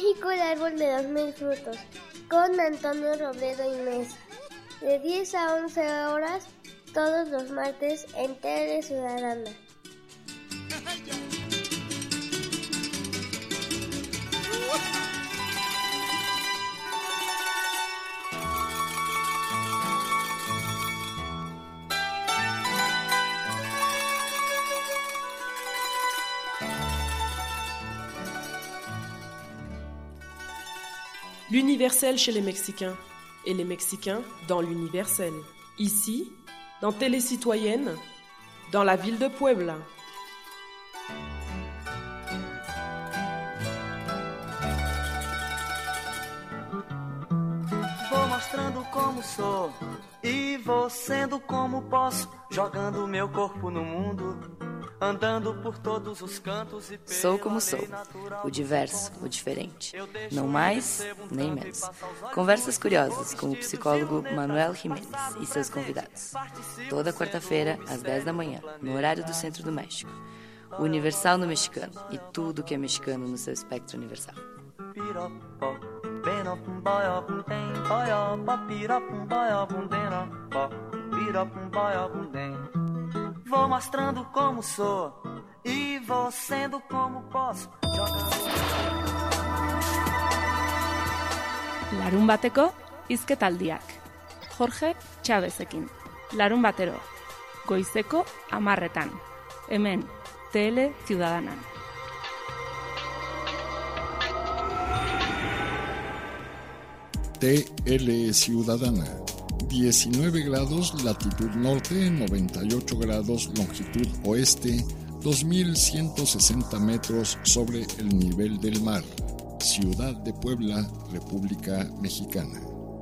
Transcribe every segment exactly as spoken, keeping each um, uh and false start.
México, el árbol de los mil frutos, con Antonio Robledo Inés, de diez a once horas, todos los martes en Tele Ciudadana. L'universel chez les Mexicains, et les Mexicains dans l'universel. Ici, dans Télé Citoyenne, dans la ville de Puebla. Vou mostrando como sou e vou sendo como posso, jogando meu corpo no mundo. Sou como sou, o diverso, o diferente, não mais nem menos. Conversas curiosas com o psicólogo Manuel Jiménez e seus convidados. Toda quarta-feira, às dez da manhã, no horário do Centro do México. O Universal no mexicano e tudo que é mexicano no seu espectro universal. Vou mostrando como sou e vou sendo como posso. Larun bateko hizketaldiak. Jorge Chavezekin. Larun batero. Goizeko hamarretan. Hemen, Tele Ciudadana. T L Ciudadana. diecinueve grados latitud norte, noventa y ocho grados longitud oeste, dos mil ciento sesenta metros sobre el nivel del mar. Ciudad de Puebla, República Mexicana.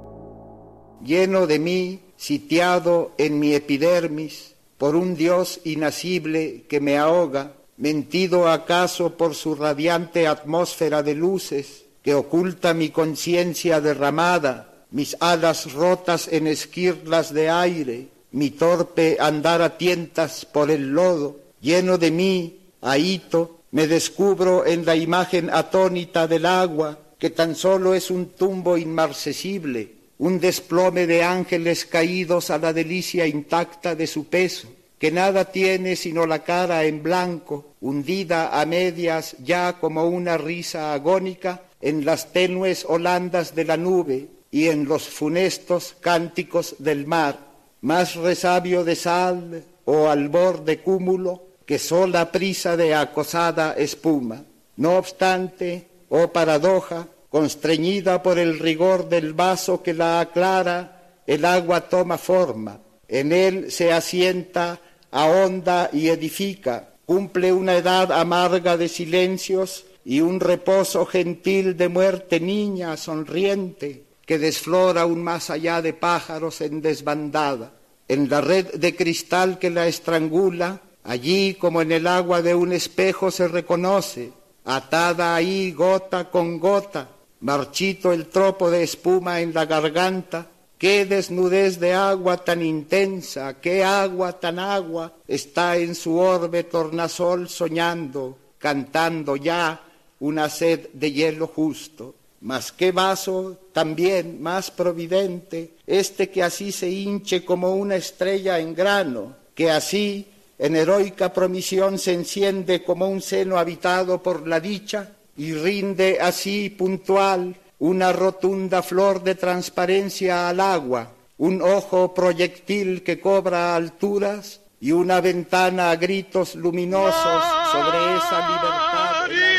Lleno de mí, sitiado en mi epidermis, por un Dios inacible que me ahoga, mentido acaso por su radiante atmósfera de luces, que oculta mi conciencia derramada, mis alas rotas en esquirlas de aire, mi torpe andar a tientas por el lodo, lleno de mí, ahito, me descubro en la imagen atónita del agua, que tan solo es un tumbo inmarcesible, un desplome de ángeles caídos a la delicia intacta de su peso, que nada tiene sino la cara en blanco, hundida a medias ya como una risa agónica en las tenues holandas de la nube, y en los funestos cánticos del mar, más resabio de sal o albor de cúmulo que sola prisa de acosada espuma. No obstante, oh paradoja, constreñida por el rigor del vaso que la aclara, el agua toma forma, en él se asienta, ahonda y edifica, cumple una edad amarga de silencios y un reposo gentil de muerte niña sonriente, que desflora aún más allá de pájaros en desbandada. En la red de cristal que la estrangula, allí como en el agua de un espejo se reconoce, atada ahí gota con gota, marchito el tropo de espuma en la garganta. Qué desnudez de agua tan intensa, qué agua tan agua está en su orbe tornasol soñando, cantando ya una sed de hielo justo. Mas qué vaso también más providente, este que así se hinche como una estrella en grano, que así en heroica promisión se enciende como un seno habitado por la dicha, y rinde así puntual una rotunda flor de transparencia al agua, un ojo proyectil que cobra alturas y una ventana a gritos luminosos sobre esa libertad.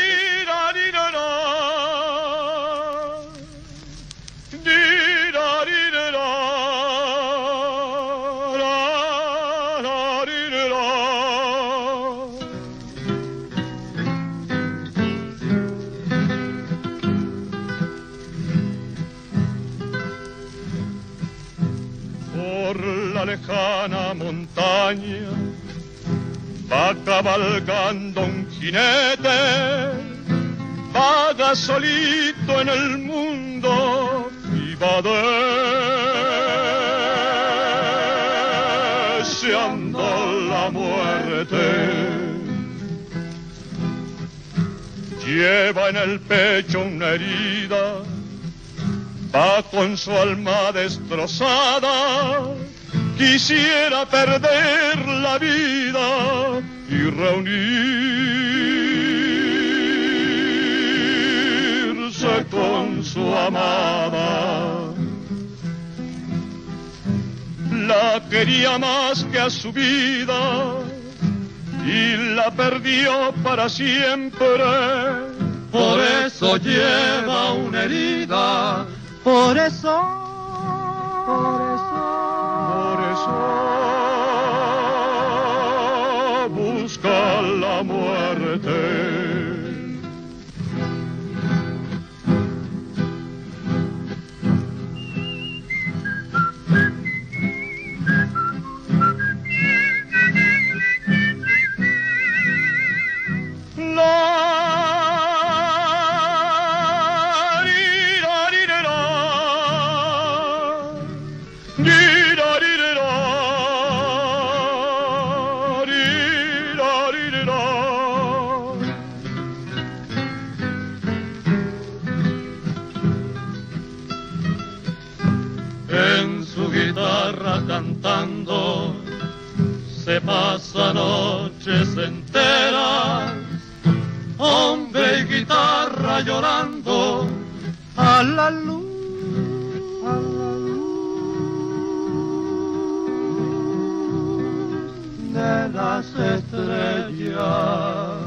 Lejana montaña va cabalgando un jinete, vaga solito en el mundo y va deseando la muerte. lleva en el pecho una herida, va con su alma destrozada, quisiera perder la vida y reunirse con su amada. La quería más que a su vida y la perdió para siempre. Por eso lleva una herida, por eso, por eso, por eso busca la muerte. Cantando se pasa noches enteras, hombre y guitarra llorando a la luz, a la luz de las estrellas.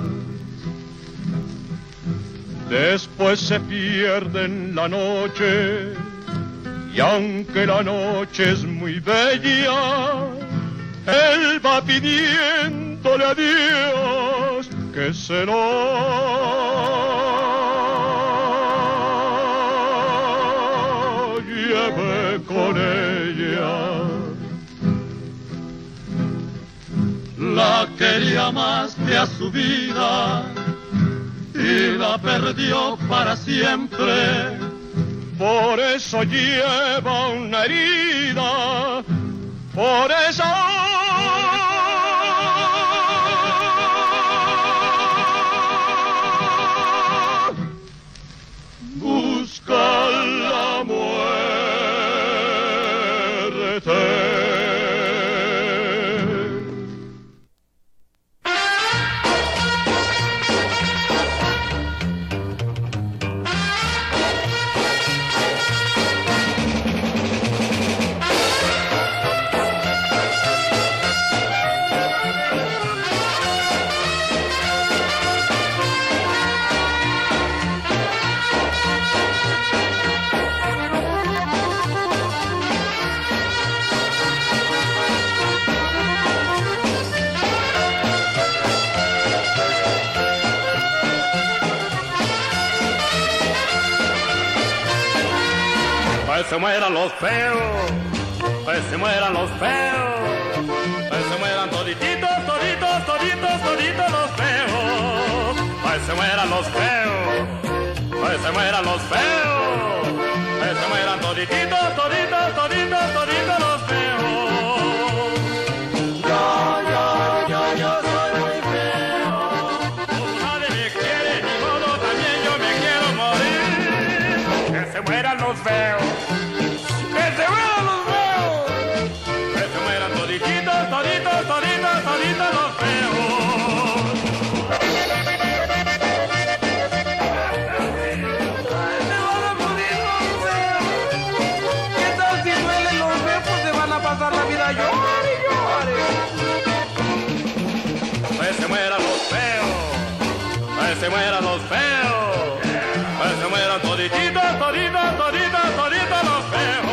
Después se pierde en la noche, y aunque la noche es muy bella, él va pidiéndole a Dios que se lo lleve con ella. La quería más que a su vida y la perdió para siempre. Por eso lleva una herida, por eso busca la muerte. Pues se mueran los feos, pues se mueran los feos, pues se mueran todititos, toditos, toditos, toditos los feos, pues se mueran los feos, pues se mueran los feos, pues se mueran todititos, toditos, toditos, toditos los feos. Yo, yo, yo, yo soy muy feo, nadie me quiere, ni modo, también yo me quiero morir. Que se mueran los feos. ¡Que se mueran los feos! ¡Que se mueran toditos, toditos, toditos, toditos los feos! ¡Se van a morir los feos! ¿Qué tal si duelen los feos? Pues se van a pasar la vida llore y llore. ¡Que se mueran los feos! ¡Que se mueran los feos! ¡Que se mueran todititos, toditos, toditos, toditos los feos!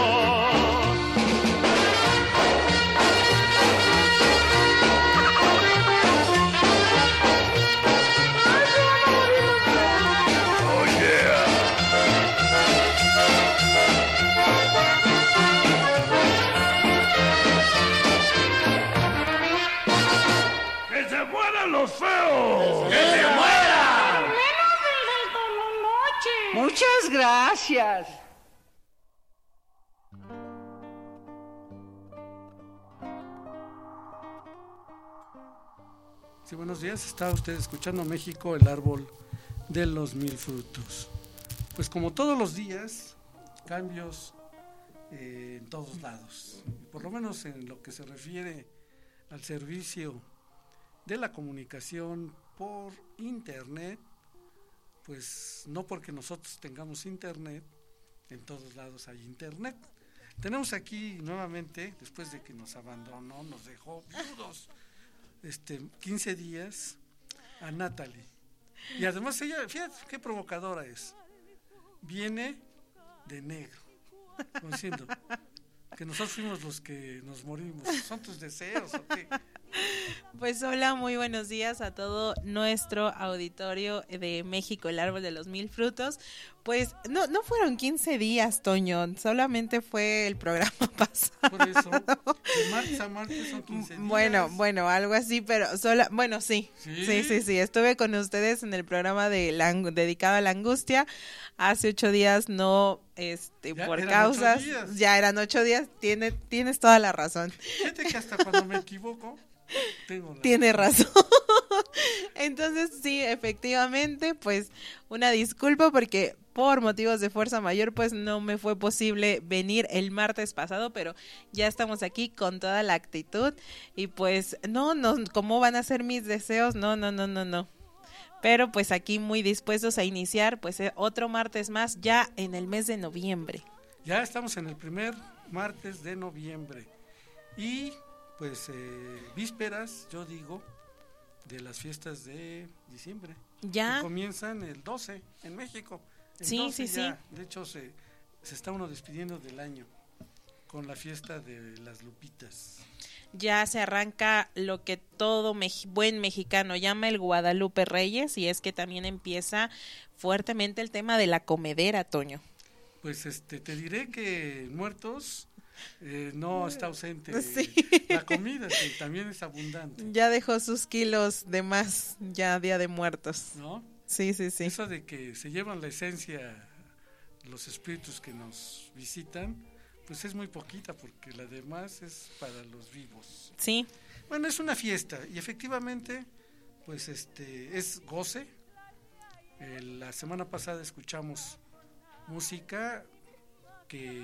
Los feos. ¡Que se mueran! Menos el del Tololoche. Muchas gracias. Sí, buenos días. Está usted escuchando México, el árbol de los mil frutos. Pues como todos los días, cambios eh, en todos lados, por lo menos en lo que se refiere al servicio de la comunicación por internet, pues no porque nosotros tengamos internet, en todos lados hay internet. Tenemos aquí nuevamente, después de que nos abandonó, nos dejó viudos, este, quince días, a Natalie. Y además ella, fíjate qué provocadora es, viene de negro, como diciendo que nosotros fuimos los que nos morimos. ¿Son tus deseos o qué? Pues hola, muy buenos días a todo nuestro auditorio de México, el árbol de los mil frutos. Pues no no fueron quince días, Toño, solamente fue el programa pasado. Por eso, de martes a martes son quince días. Bueno, bueno, algo así, pero sola, bueno, sí, sí, sí, sí, sí, estuve con ustedes en el programa de la, dedicado a la angustia. Hace ocho días no, este, ya por causas, ya eran ocho días, tiene, tienes toda la razón. Fíjate que hasta cuando me equivoco, tengo la Tiene razón. Entonces, sí, efectivamente, pues una disculpa porque por motivos de fuerza mayor, pues no me fue posible venir el martes pasado, pero ya estamos aquí con toda la actitud y pues no, no, ¿cómo van a ser mis deseos? No, no, no, no, no. Pero pues aquí muy dispuestos a iniciar pues otro martes más ya en el mes de noviembre. Ya estamos en el primer martes de noviembre y pues eh, vísperas, yo digo, de las fiestas de diciembre. Ya. Que comienzan el doce en México. El sí, doce sí, ya, sí. De hecho se, se está uno despidiendo del año con la fiesta de las Lupitas. Ya se arranca lo que todo me- buen mexicano llama el Guadalupe Reyes, y es que también empieza fuertemente el tema de la comedera, Toño. Pues este te diré que en Muertos eh, no está ausente Sí. la comida, que también es abundante. Ya dejó sus kilos de más, ya Día de Muertos. ¿No? Sí, sí, sí. Eso de que se llevan la esencia los espíritus que nos visitan, pues es muy poquita, porque la demás es para los vivos. Sí. Bueno, es una fiesta y efectivamente, pues este es goce. Eh, la semana pasada escuchamos música que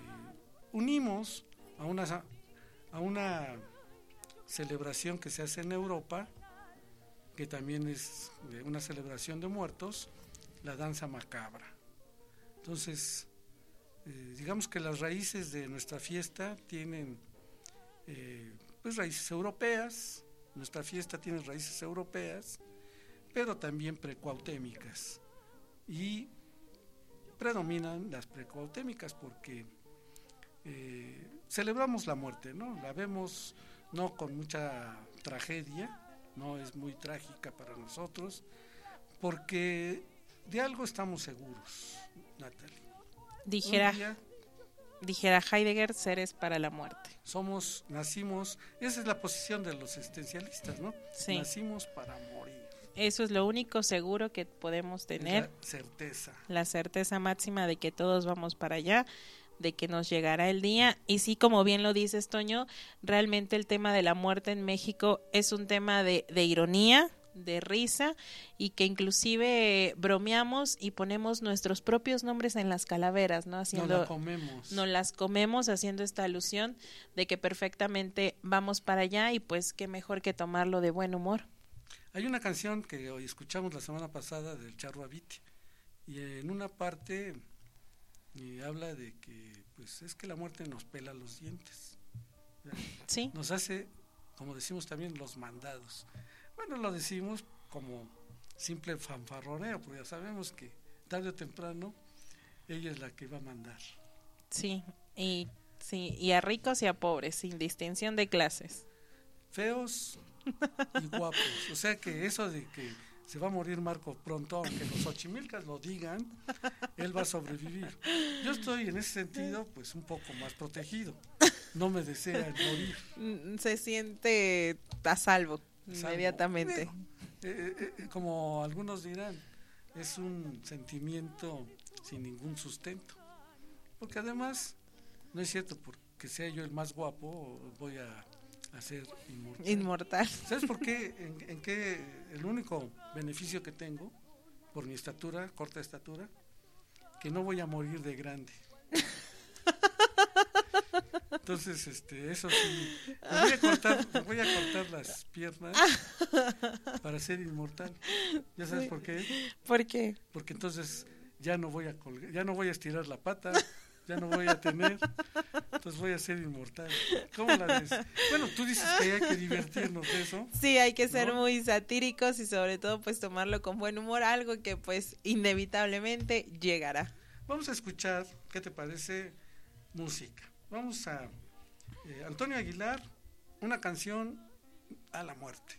unimos a una a una celebración que se hace en Europa, que también es una celebración de muertos, la danza macabra. Entonces, eh, digamos que las raíces de nuestra fiesta tienen eh, pues raíces europeas, nuestra fiesta tiene raíces europeas, pero también precuautémicas, y predominan las precuautémicas porque eh, celebramos la muerte, ¿no? La vemos no con mucha tragedia, no es muy trágica para nosotros, porque de algo estamos seguros, Natalie. Dijera, día, dijera Heidegger, seres para la muerte. Somos, nacimos, esa es la posición de los existencialistas, ¿no? Sí. Nacimos para morir. Eso es lo único seguro que podemos tener. La certeza. La certeza máxima de que todos vamos para allá, de que nos llegará el día. Y sí, como bien lo dices, Toño, realmente el tema de la muerte en México es un tema de, de ironía, de risa, y que inclusive bromeamos y ponemos nuestros propios nombres en las calaveras, ¿no? Haciendo, nos las comemos. Nos las comemos, haciendo esta alusión de que perfectamente vamos para allá, y pues qué mejor que tomarlo de buen humor. Hay una canción que hoy escuchamos la semana pasada del Charro Abiti, y en una parte y habla de que pues es que la muerte nos pela los dientes. Sí. Nos hace, como decimos también, los mandados. Bueno, lo decimos como simple fanfarroneo, porque ya sabemos que tarde o temprano ella es la que va a mandar. Sí, y sí, y a ricos y a pobres, sin distinción de clases. Feos y guapos. O sea que eso de que se va a morir Marco pronto, aunque los Xochimilcas lo digan, él va a sobrevivir. Yo estoy en ese sentido pues un poco más protegido. No me desea el morir. Se siente a salvo, salvo. inmediatamente. Eh, eh, eh, como algunos dirán, es un sentimiento sin ningún sustento. Porque además, no es cierto, porque sea yo el más guapo, voy a a ser inmortal. Inmortal. ¿Sabes por qué? En, en qué el único beneficio que tengo, por mi estatura, corta estatura, que no voy a morir de grande. Entonces, este, eso sí, me voy a cortar, me voy a cortar las piernas para ser inmortal. ¿Ya sabes por qué? ¿Por qué? Porque entonces ya no voy a colgar, ya no voy a estirar la pata, ya no voy a tener, entonces voy a ser inmortal. ¿Cómo la ves? Bueno, tú dices que hay que divertirnos de eso. Sí, hay que ser ¿no? muy satíricos y sobre todo pues tomarlo con buen humor, algo que pues inevitablemente llegará. Vamos a escuchar, ¿qué te parece? Música. Vamos a eh, Antonio Aguilar, una canción a la muerte.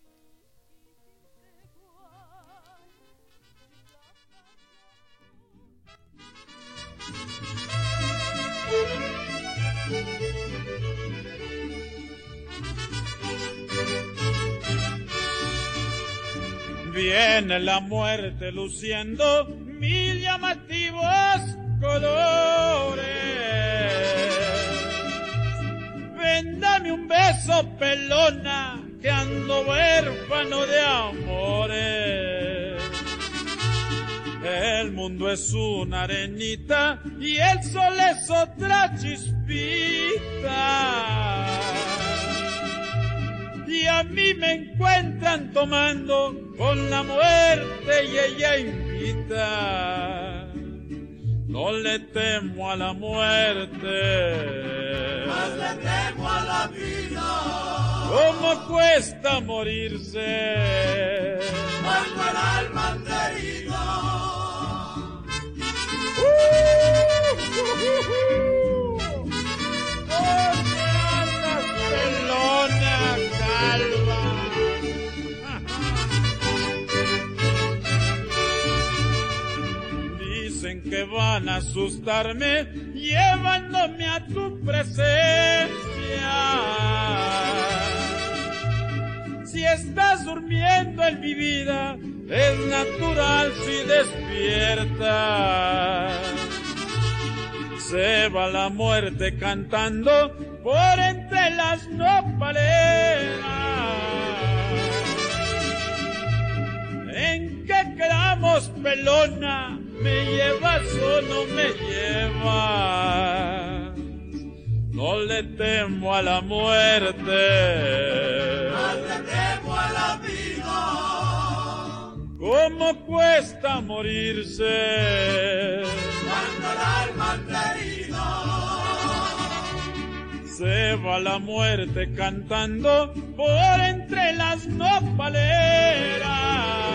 Viene la muerte luciendo mil llamativos colores. Ven, dame un beso, pelona, que ando huérfano de amores. El mundo es una arenita y el sol es otra chispita. Y a mí me encuentran tomando con la muerte y ella invita. No le temo a la muerte, más le temo a la vida. ¿Cómo cuesta morirse cuando el alma anda herida? Uh, uh, uh, uh. ¿Dónde andas, pelona calva? Dicen que van a asustarme llevándome a tu presencia. Si estás durmiendo en mi vida, es natural si despiertas. Se va la muerte cantando por entre las nopaleras. ¿En qué quedamos, pelona? ¿Me llevas o no me llevas? No le temo a la muerte, más le temo a la vida. ¿Cómo cuesta morirse cuando el alma anda herida? Se va la muerte cantando por entre las nopaleras.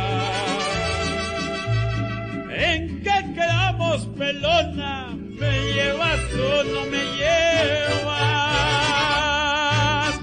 ¿En qué quedamos, pelona? ¿Me llevas o no me llevas?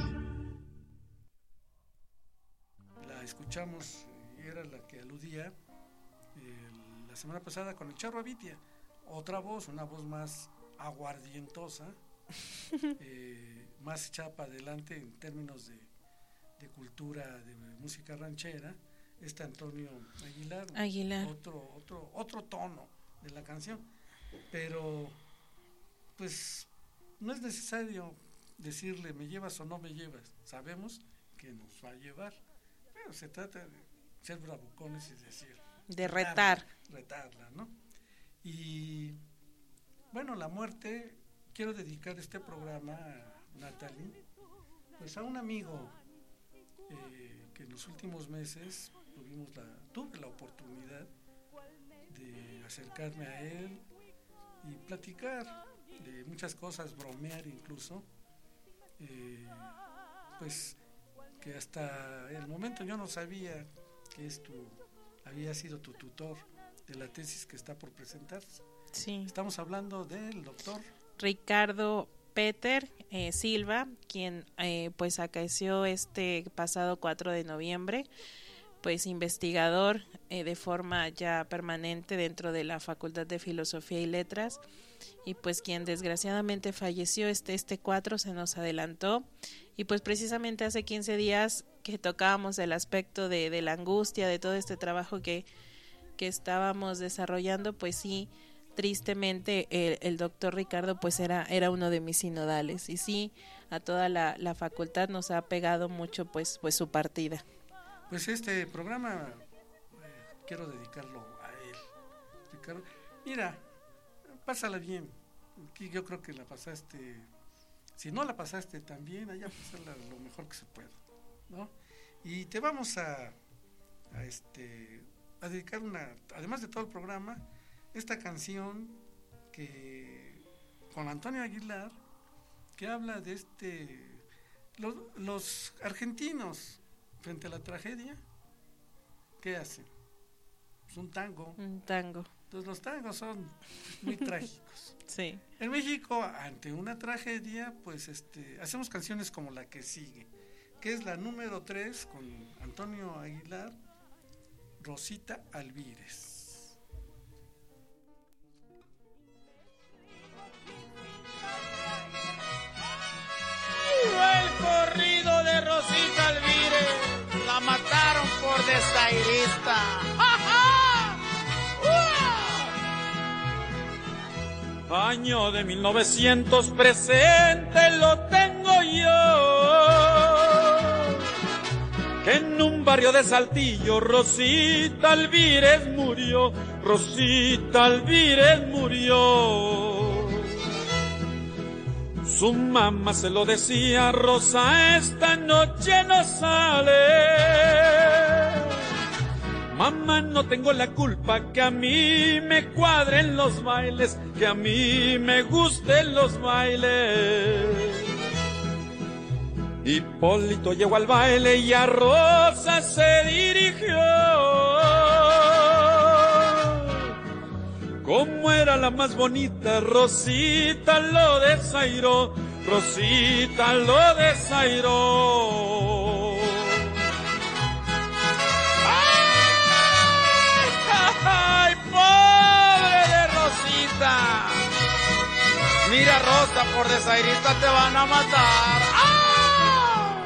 La escuchamos y era la que aludía eh, la semana pasada con el Charro Avitia. Otra voz, una voz más aguardientosa, eh, más echada para adelante en términos de, de cultura, de música ranchera. Este Antonio Aguilar, Aguilar. Otro, otro, otro tono de la canción, pero pues no es necesario decirle me llevas o no me llevas, sabemos que nos va a llevar, pero se trata de ser bravucones y decir de retar, retarla, ¿no? Y bueno, la muerte, quiero dedicar este programa a Natalie, pues a un amigo eh, que en los últimos meses tuvimos la, tuve la oportunidad de acercarme a él y platicar de muchas cosas, bromear incluso, eh, pues que hasta el momento yo no sabía que es tu, había sido tu tutor de la tesis que está por presentarse. Sí. Estamos hablando del doctor Ricardo Peter eh, Silva, quien eh, pues acaeció este pasado cuatro de noviembre, pues investigador eh, de forma ya permanente dentro de la Facultad de Filosofía y Letras, y pues quien desgraciadamente falleció este este cuatro, se nos adelantó, y pues precisamente hace quince días que tocábamos el aspecto de, de la angustia, de todo este trabajo que, que estábamos desarrollando, pues sí, tristemente el, el doctor Ricardo pues era, era uno de mis sinodales, y sí, a toda la, la facultad nos ha pegado mucho pues, pues su partida. Pues este programa eh, quiero dedicarlo a él. Ricardo, mira, pásala bien. Aquí yo creo que la pasaste, si no la pasaste también, allá pasarla lo mejor que se pueda, ¿no? Y te vamos a, a este a dedicar una, además de todo el programa, esta canción que con Antonio Aguilar, que habla de este los, los argentinos frente a la tragedia, ¿qué hacen? Es un tango. Un tango. Entonces los tangos son muy trágicos. Sí. En México, ante una tragedia, pues este hacemos canciones como la que sigue, que es la número tres con Antonio Aguilar, Rosita Alvírez. El corrido de Rosita Alvírez, la mataron por desairista. ¡Ja, ja! ¡Uah! Año de mil novecientos, presente lo tengo yo, que en un barrio de Saltillo Rosita Alvírez murió, Rosita Alvírez murió. Su mamá se lo decía: Rosa, esta noche no sale. Mamá, no tengo la culpa que a mí me cuadren los bailes, que a mí me gusten los bailes. Hipólito llegó al baile y a Rosa se dirigió. Como era la más bonita, Rosita lo desairó, Rosita lo desairó. ¡Ay, ay, pobre de Rosita! Mira, Rosa, por desairista te van a matar. ¡Ah!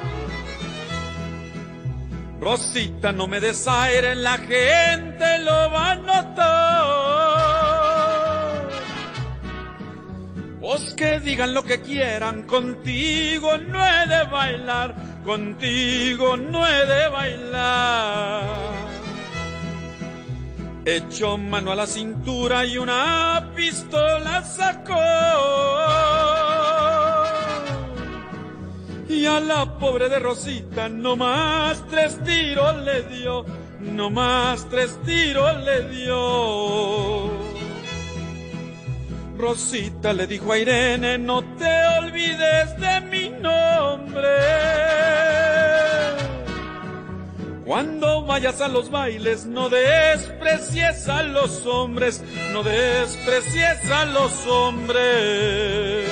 Rosita, no me desaires, la gente lo va a notar. Vos que digan lo que quieran, contigo no he de bailar, contigo no he de bailar. Echó mano a la cintura y una pistola sacó, y a la pobre de Rosita no más tres tiros le dio, no más tres tiros le dio. Rosita le dijo a Irene: no te olvides de mi nombre. Cuando vayas a los bailes, no desprecies a los hombres, no desprecies a los hombres.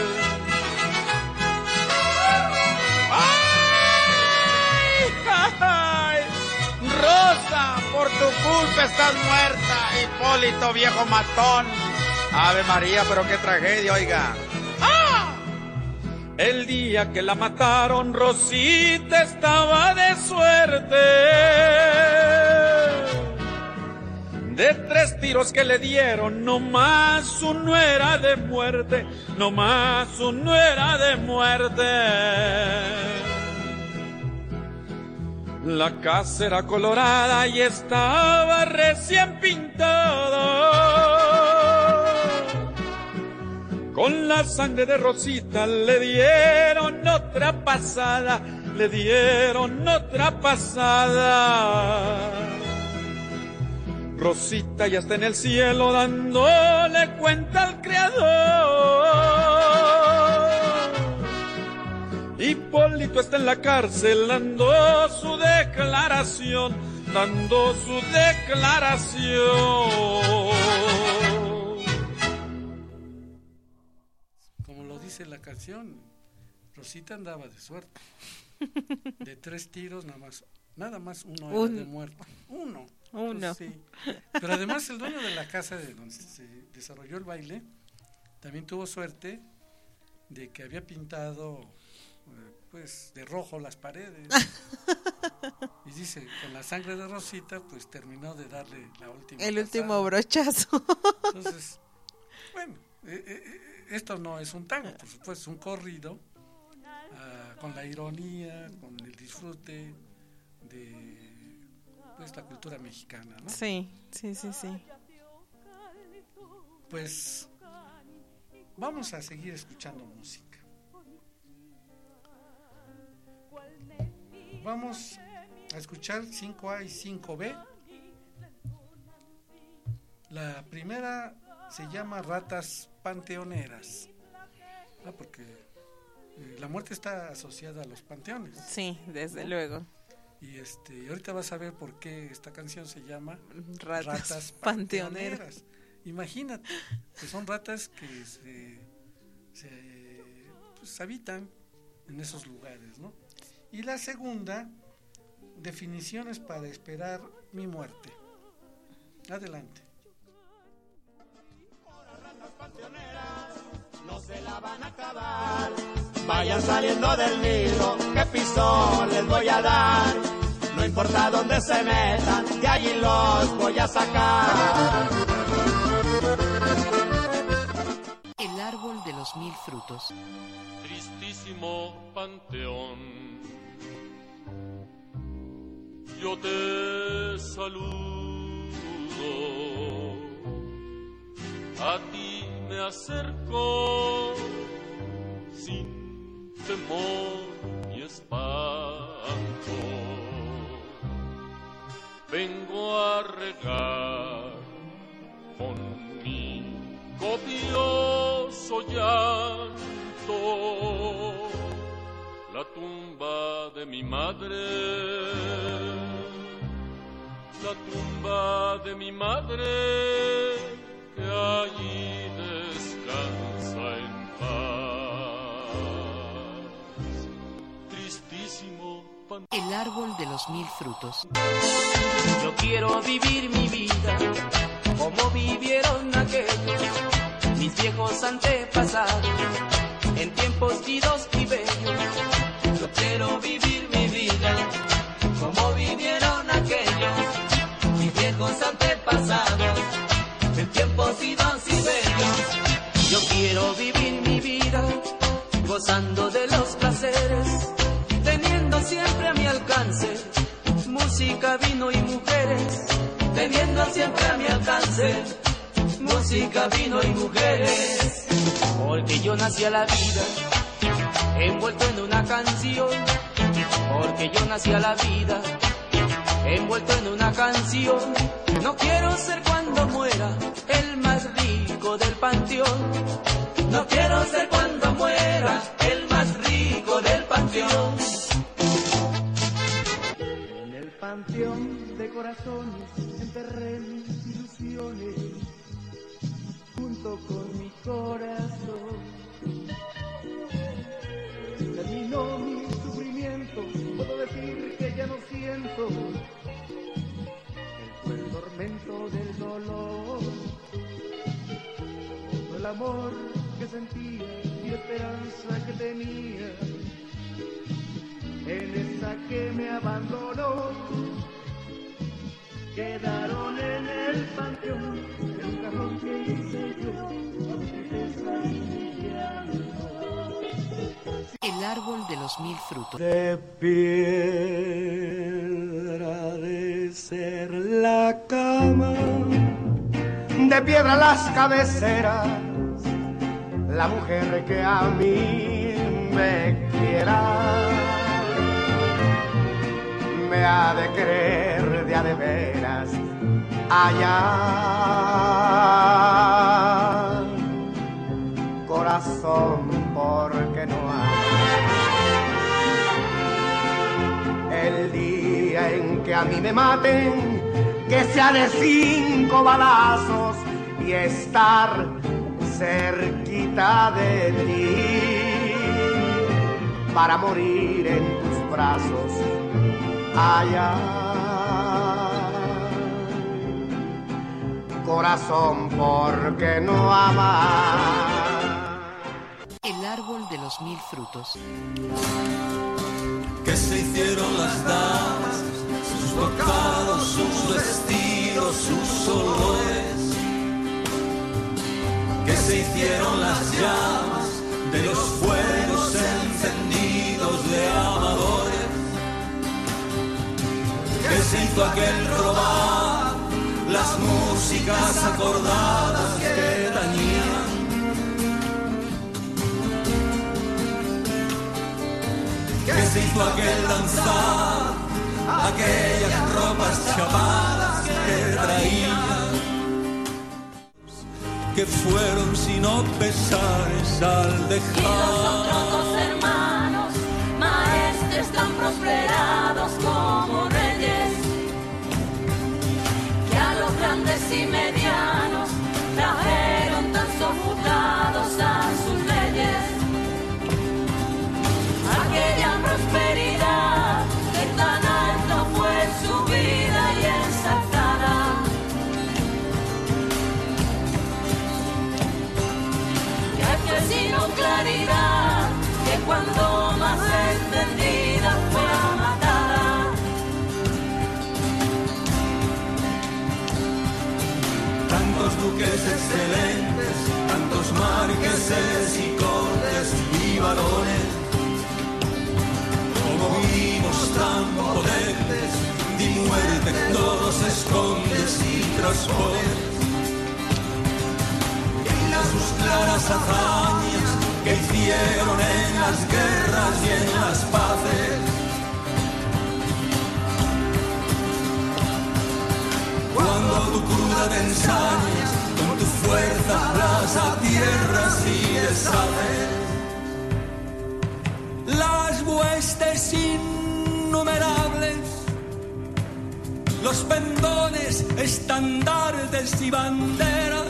¡Ay, ay! Rosa, por tu culpa estás muerta, Hipólito, viejo matón. Ave María, pero qué tragedia, oiga. ¡Ah! El día que la mataron, Rosita estaba de suerte. De tres tiros que le dieron, nomás uno era de muerte, nomás uno era de muerte. La casa era colorada y estaba recién pintada. Con la sangre de Rosita le dieron otra pasada, le dieron otra pasada. Rosita ya está en el cielo dándole cuenta al Creador. Hipólito está en la cárcel dando su declaración, dando su declaración. Dice la canción, Rosita andaba de suerte. De tres tiros nada más, nada más uno era Un, de muerto. Uno. Uno. Pues sí. Pero además el dueño de la casa de donde se desarrolló el baile también tuvo suerte de que había pintado pues de rojo las paredes. Y dice, con la sangre de Rosita pues terminó de darle la última el pasada. último brochazo. Entonces, bueno, eh, eh, esto no es un tango, por supuesto, es un corrido uh, con la ironía, con el disfrute de pues la cultura mexicana, ¿no? Sí, sí, sí, sí. Pues vamos a seguir escuchando música. Vamos a escuchar cinco A y cinco B. La primera se llama Ratas Panteoneras, ah, porque eh, la muerte está asociada a los panteones. Sí, desde ¿no? luego. Y este, ahorita vas a ver por qué esta canción se llama Ratas, Ratas Panteoneras. Panteoneras. Imagínate, que son ratas que se, se pues, habitan en esos lugares, ¿no? Y la segunda, definiciones para esperar mi muerte. Adelante. No se la van a acabar. Vayan saliendo del nido, que pisón les voy a dar. No importa dónde se metan, de allí los voy a sacar. El árbol de los mil frutos. Tristísimo panteón, yo te saludo, a ti me acerco sin temor y espanto. Vengo a regar con mi copioso llanto la tumba de mi madre, la tumba de mi madre que allí descansa en paz. Tristísimo panteón. El árbol de los mil frutos. Yo quiero vivir mi vida como vivieron aquellos mis viejos antepasados en tiempos idos y bellos. Yo quiero vivir mi vida como vivieron aquellos mis viejos antepasados en tiempos idos y bellos. Yo quiero vivir mi vida gozando de los placeres, teniendo siempre a mi alcance música, vino y mujeres, teniendo siempre a mi alcance música, vino y mujeres. Porque yo nací a la vida envuelto en una canción, porque yo nací a la vida envuelto en una canción. No quiero ser cuando muera el más rico del panteón, no quiero ser cuando muera el más rico del panteón. En el panteón de corazones enterré mis ilusiones junto con mi corazón. Terminó mi sufrimiento, puedo decir que ya no siento. Él fue el tormento del dolor, todo el amor que sentía y la esperanza que tenía en esa que me abandonó. Quedaron en el panteón, en un cajón que hice yo, con tristeza y mi llanto. El árbol de los mil frutos. De piedra de ser la cama, de piedra las cabeceras, la mujer que a mí me quiera, me ha de querer de a de veras allá. Corazón, porque no hay el día en que a mí me maten, que sea de cinco balazos y estar cerquita de ti para morir en tus brazos allá. Corazón, porque no amas. El árbol de los mil frutos. Que se hicieron las damas, sus bocados, sus vestidos, sus olores. Que se hicieron las llamas de los fuegos encendidos de amadores. Que se visto aquel robar las músicas acordadas que tañían. Que se hizo aquel danzar aquellas ropas chapadas que traían, que fueron sino pesares al dejar. Y los otros dos hermanos, maestres tan prosperados como reyes, que a los grandes y medianos trajeron tan sofocados a sus leyes. Aquella prosperidad que tan alto fue su vida y ensalzada, que ha crecido claridad, que cuando más entendida fue matada. Tantos duques excelentes, tantos marqueses y condes y varones, como vimos tan potentes, di muerte en todos escondes y transportes. Y las sus claras hazañas que hicieron en las guerras y en las paces, cuando tu cruda te ensañas, con tu fuerza las tierras y deshaces. Las huestes innumerables, los pendones, estandartes y banderas,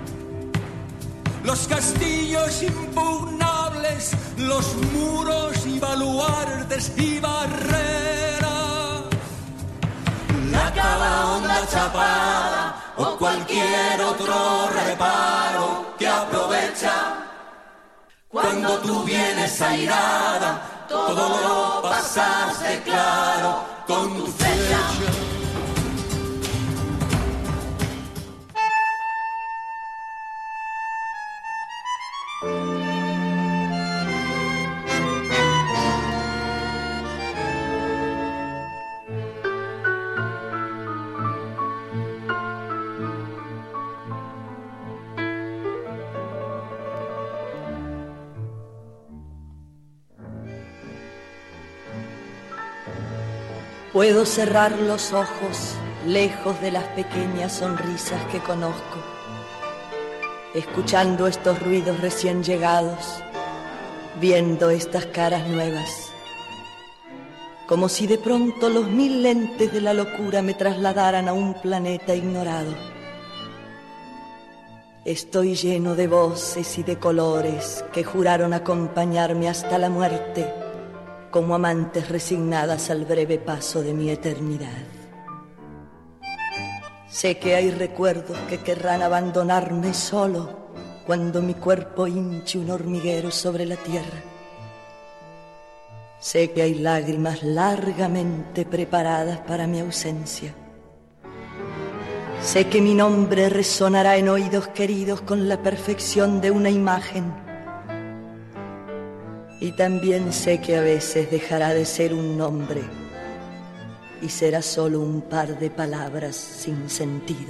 los castillos impugnables, los muros y baluartes y barreras, la cava honda chapada o cualquier otro reparo que aprovecha. Cuando tú vienes airada, todo lo pasaste claro con tu flecha. Puedo cerrar los ojos lejos de las pequeñas sonrisas que conozco, escuchando estos ruidos recién llegados, viendo estas caras nuevas, como si de pronto los mil lentes de la locura me trasladaran a un planeta ignorado. Estoy lleno de voces y de colores que juraron acompañarme hasta la muerte, como amantes resignadas al breve paso de mi eternidad. Sé que hay recuerdos que querrán abandonarme solo cuando mi cuerpo hinche un hormiguero sobre la tierra. Sé que hay lágrimas largamente preparadas para mi ausencia. Sé que mi nombre resonará en oídos queridos con la perfección de una imagen. Y también sé que a veces dejará de ser un nombre y será solo un par de palabras sin sentido.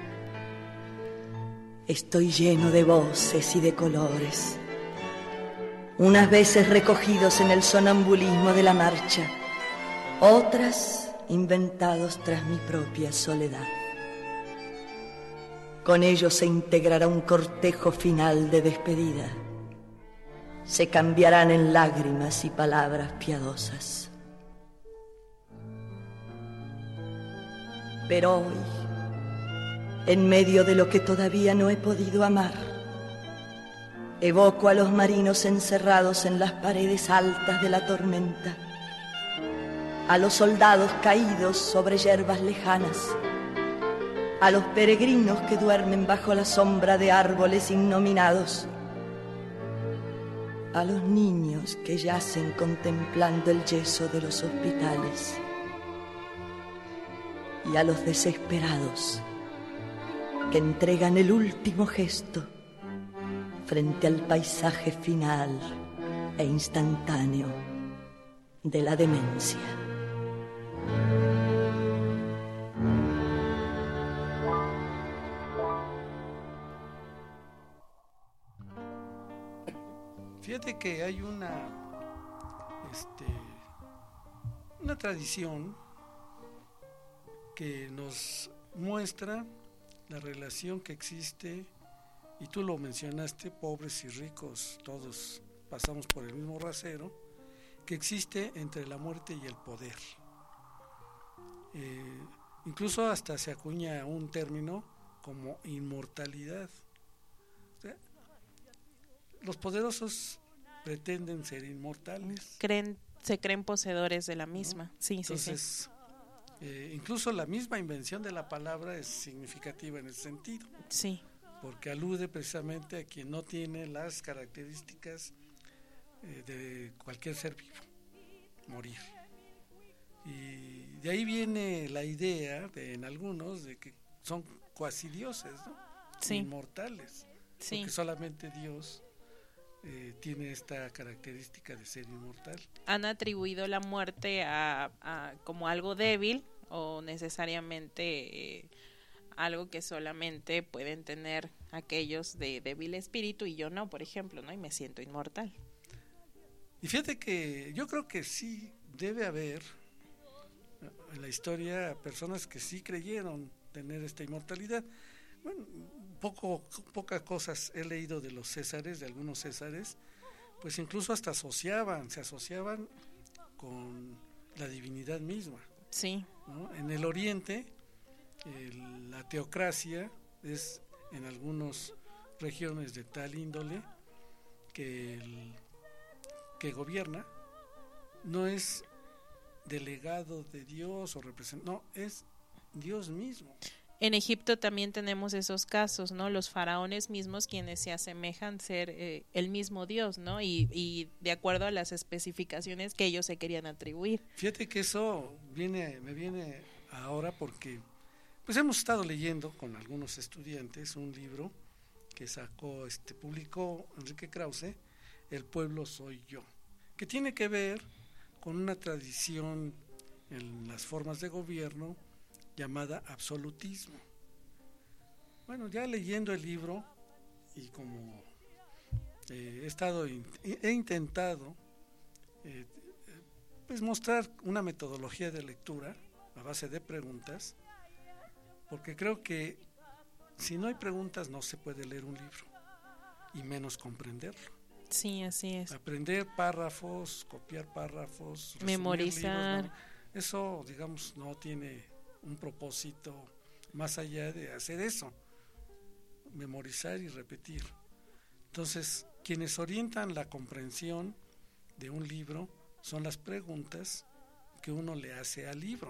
Estoy lleno de voces y de colores, unas veces recogidos en el sonambulismo de la marcha, otras inventados tras mi propia soledad. Con ellos se integrará un cortejo final de despedida. Se cambiarán en lágrimas y palabras piadosas. Pero hoy, en medio de lo que todavía no he podido amar, evoco a los marinos encerrados en las paredes altas de la tormenta, a los soldados caídos sobre hierbas lejanas, a los peregrinos que duermen bajo la sombra de árboles innominados, a los niños que yacen contemplando el yeso de los hospitales y a los desesperados que entregan el último gesto frente al paisaje final e instantáneo de la demencia. Fíjate que hay una, este, una tradición que nos muestra la relación que existe, y tú lo mencionaste, pobres y ricos, todos pasamos por el mismo rasero, que existe entre la muerte y el poder. Eh, incluso hasta se acuña un término como inmortalidad. O sea, los poderosos pretenden ser inmortales. Creen, se creen poseedores de la misma. ¿No? Sí, Entonces, sí, sí. Eh, incluso la misma invención de la palabra es significativa en ese sentido. Sí. Porque alude precisamente a quien no tiene las características eh, de cualquier ser vivo, morir. Y de ahí viene la idea de, en algunos, de que son cuasi dioses, ¿no? Sí. Inmortales. Sí. Porque solamente Dios eh, tiene esta característica de ser inmortal. Han atribuido la muerte a, a como algo débil o necesariamente eh, algo que solamente pueden tener aquellos de débil espíritu y yo no, por ejemplo, ¿no? Y me siento inmortal. Y fíjate que yo creo que sí debe haber en la historia personas que sí creyeron tener esta inmortalidad. Bueno, poco, pocas cosas he leído de los Césares, de algunos Césares, pues incluso hasta asociaban, se asociaban con la divinidad misma. Sí. ¿No? En el Oriente, el, la teocracia es en algunas regiones de tal índole que el que gobierna no es delegado de Dios o representante, no, es Dios mismo. En Egipto también tenemos esos casos, ¿no? Los faraones mismos quienes se asemejan ser eh, el mismo Dios, ¿no? Y, y de acuerdo a las especificaciones que ellos se querían atribuir. Fíjate que eso viene, me viene ahora porque pues hemos estado leyendo con algunos estudiantes un libro que sacó, este, publicó Enrique Krause, El pueblo soy yo, que tiene que ver con una tradición en las formas de gobierno llamada absolutismo. Bueno, ya leyendo el libro y como eh, he estado he intentado eh, pues mostrar una metodología de lectura a base de preguntas, porque creo que si no hay preguntas no se puede leer un libro y menos comprenderlo. Sí, así es. Aprender párrafos, copiar párrafos, memorizar. Libros, no, eso, digamos, no tiene un propósito más allá de hacer eso, memorizar y repetir. Entonces, quienes orientan la comprensión de un libro son las preguntas que uno le hace al libro.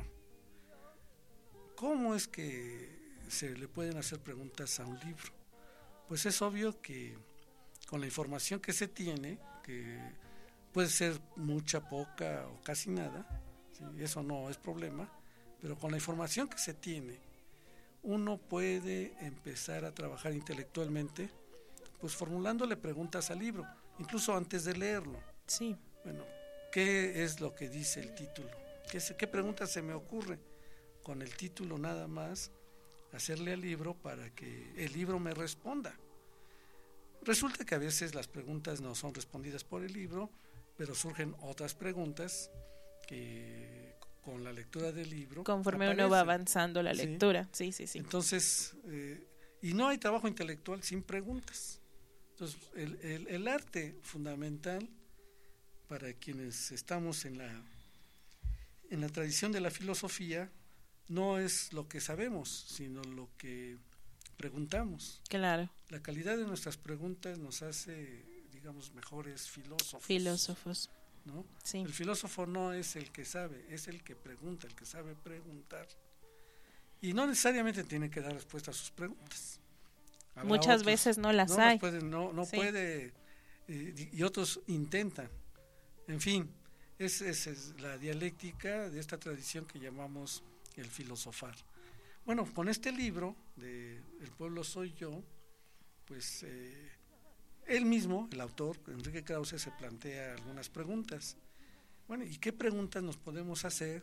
¿Cómo es que se le pueden hacer preguntas a un libro? Pues es obvio que con la información que se tiene, que puede ser mucha, poca o casi nada, ¿sí? Eso no es problema, pero con la información que se tiene, uno puede empezar a trabajar intelectualmente, pues formulándole preguntas al libro, incluso antes de leerlo. Sí. Bueno, ¿qué es lo que dice el título? ¿Qué, se, qué pregunta se me ocurre? Con el título nada más, hacerle al libro para que el libro me responda. Resulta que a veces las preguntas no son respondidas por el libro, pero surgen otras preguntas que con la lectura del libro conforme aparecen. Uno va avanzando la lectura. Sí, sí, sí. Entonces, eh, y no hay trabajo intelectual sin preguntas. Entonces, el, el, el arte fundamental para quienes estamos en la en la tradición de la filosofía no es lo que sabemos, sino lo que preguntamos. Claro. La calidad de nuestras preguntas nos hace, digamos, mejores filósofos. Filósofos. ¿No? Sí. El filósofo no es el que sabe, es el que pregunta, el que sabe preguntar. Y no necesariamente tiene que dar respuesta a sus preguntas. Habrá Muchas otros, veces no las no hay. Puede, no no sí. puede, eh, y otros intentan. En fin, esa es, es la dialéctica de esta tradición que llamamos el filosofar. Bueno, con este libro de El pueblo soy yo, pues eh, él mismo, el autor, Enrique Krause, se plantea algunas preguntas. Bueno, ¿y qué preguntas nos podemos hacer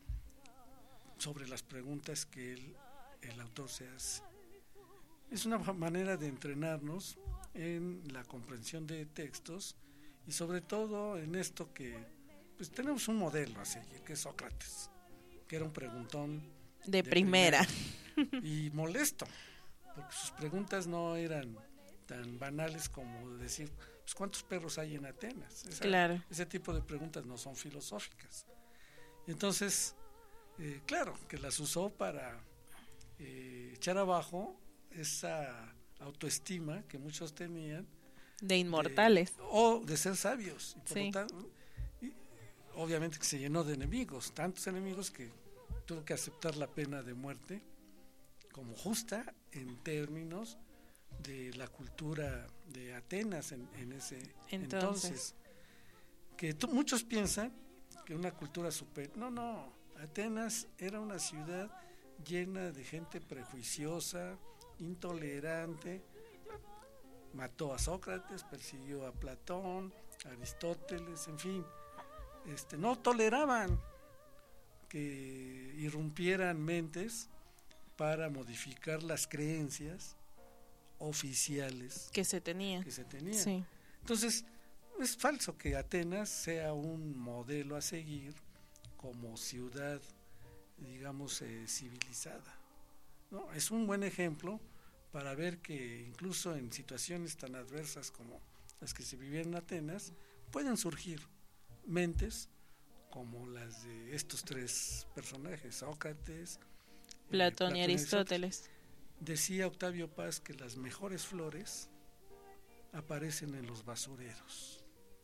sobre las preguntas que él, el autor se hace? Es una manera de entrenarnos en la comprensión de textos y sobre todo en esto que pues tenemos un modelo a seguir, que es Sócrates, que era un preguntón de, de primera. primera y molesto, porque sus preguntas no eran tan banales como decir, pues, ¿cuántos perros hay en Atenas? Esa, claro. Ese tipo de preguntas no son filosóficas. Entonces, eh, claro, que las usó para eh, echar abajo esa autoestima que muchos tenían. De inmortales. De, o de ser sabios. Y por sí. lo tanto, y, obviamente que se llenó de enemigos, tantos enemigos que tuvo que aceptar la pena de muerte como justa en términos de la cultura de Atenas en, en ese entonces, entonces que tú, muchos piensan que una cultura super, no, no, Atenas era una ciudad llena de gente prejuiciosa, intolerante, mató a Sócrates, persiguió a Platón, a Aristóteles, en fin, este, no toleraban que irrumpieran mentes para modificar las creencias oficiales que se tenían. Que se tenían. Sí. Entonces, es falso que Atenas sea un modelo a seguir como ciudad, digamos, eh, civilizada, ¿no? Es un buen ejemplo para ver que incluso en situaciones tan adversas como las que se vivían en Atenas, pueden surgir mentes como las de estos tres personajes, Sócrates, Platón, eh, Platón y Aristóteles. Aristóteles. Decía Octavio Paz que las mejores flores aparecen en los basureros.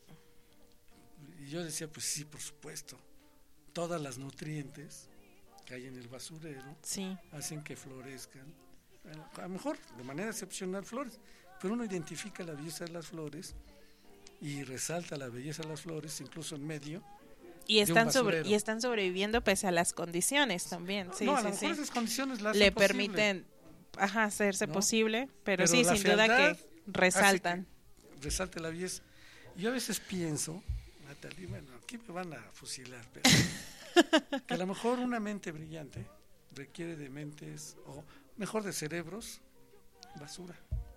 Y yo decía, pues sí, por supuesto, todas las nutrientes que hay en el basurero sí. hacen que florezcan, a lo mejor de manera excepcional flores, pero uno identifica la belleza de las flores y resalta la belleza de las flores incluso en medio. Y están sobre y están sobreviviendo pese a las condiciones también. Sí, no, sí, a lo mejor sí. esas condiciones las le posible. permiten ajá, hacerse ¿no? posible, pero, pero sí, sin duda que resaltan. Que resalte la belleza. Yo a veces pienso, Natalie, bueno, aquí me van a fusilar, pero que a lo mejor una mente brillante requiere de mentes, o mejor de cerebros, basura.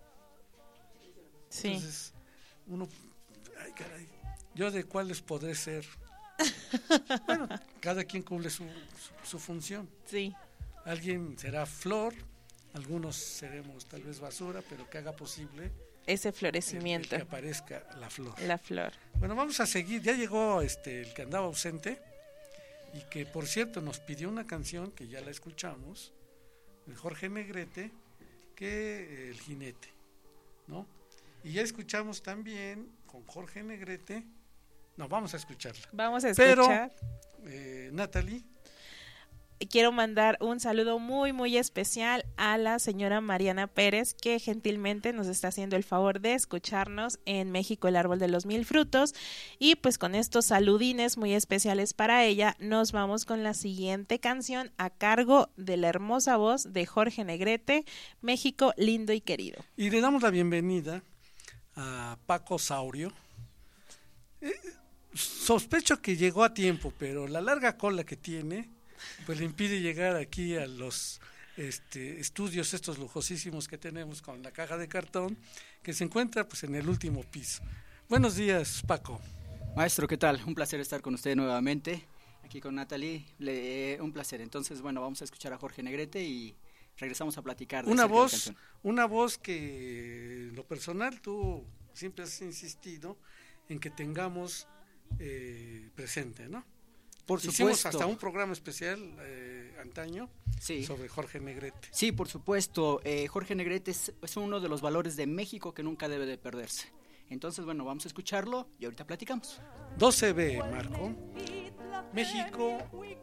Sí. Entonces, uno, ay caray, yo de cuáles podré ser. Bueno, cada quien cumple su, su, su función. Sí. Alguien será flor, algunos seremos tal vez basura, pero que haga posible ese florecimiento, el, el que aparezca la flor. La flor. Bueno, vamos a seguir. Ya llegó este el que andaba ausente y que por cierto nos pidió una canción que ya la escuchamos de Jorge Negrete, que El Jinete, ¿no? Y ya escuchamos también con Jorge Negrete. No, vamos a escucharla. Vamos a escuchar. Pero, eh, Natalie. Quiero mandar un saludo muy, muy especial a la señora Mariana Pérez, que gentilmente nos está haciendo el favor de escucharnos en México, el árbol de los mil frutos. Y pues con estos saludines muy especiales para ella, nos vamos con la siguiente canción a cargo de la hermosa voz de Jorge Negrete, México lindo y querido. Y le damos la bienvenida a Paco Saurio. Eh, sospecho que llegó a tiempo, pero la larga cola que tiene pues le impide llegar aquí a los este, estudios estos lujosísimos que tenemos con la caja de cartón, que se encuentra pues en el último piso. Buenos días, Paco. Maestro, ¿qué tal? Un placer estar con usted nuevamente, aquí con Natalie, le, un placer. Entonces, bueno, vamos a escuchar a Jorge Negrete y regresamos a platicar de una voz, de la canción. Una voz que en lo personal tú siempre has insistido en que tengamos eh, presente, ¿no? Por Hicimos supuesto. hasta un programa especial eh, antaño sí. sobre Jorge Negrete. Sí, por supuesto. Eh, Jorge Negrete es, es uno de los valores de México que nunca debe de perderse. Entonces, bueno, vamos a escucharlo y ahorita platicamos. doce B, Marco. México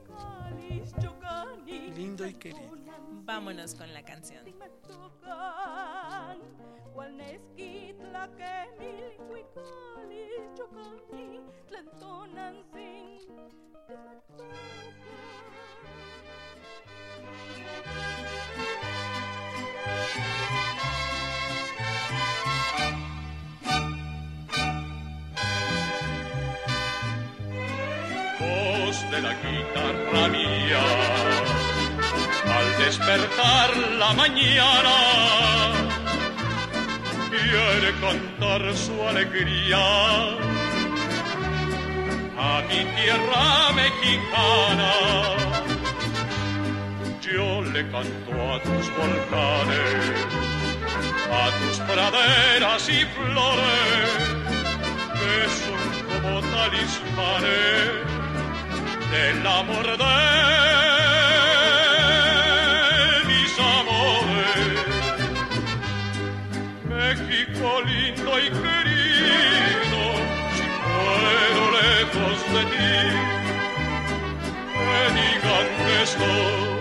lindo y querido. Vámonos con la canción. Voz de la guitarra mía, al despertar la mañana, quiere cantar su alegría a mi tierra mexicana. Yo le canto a tus volcanes, a tus praderas y flores, que son como talismanes del amor de mis amores. México lindo y querido, si muero lejos de ti, me digan que estoy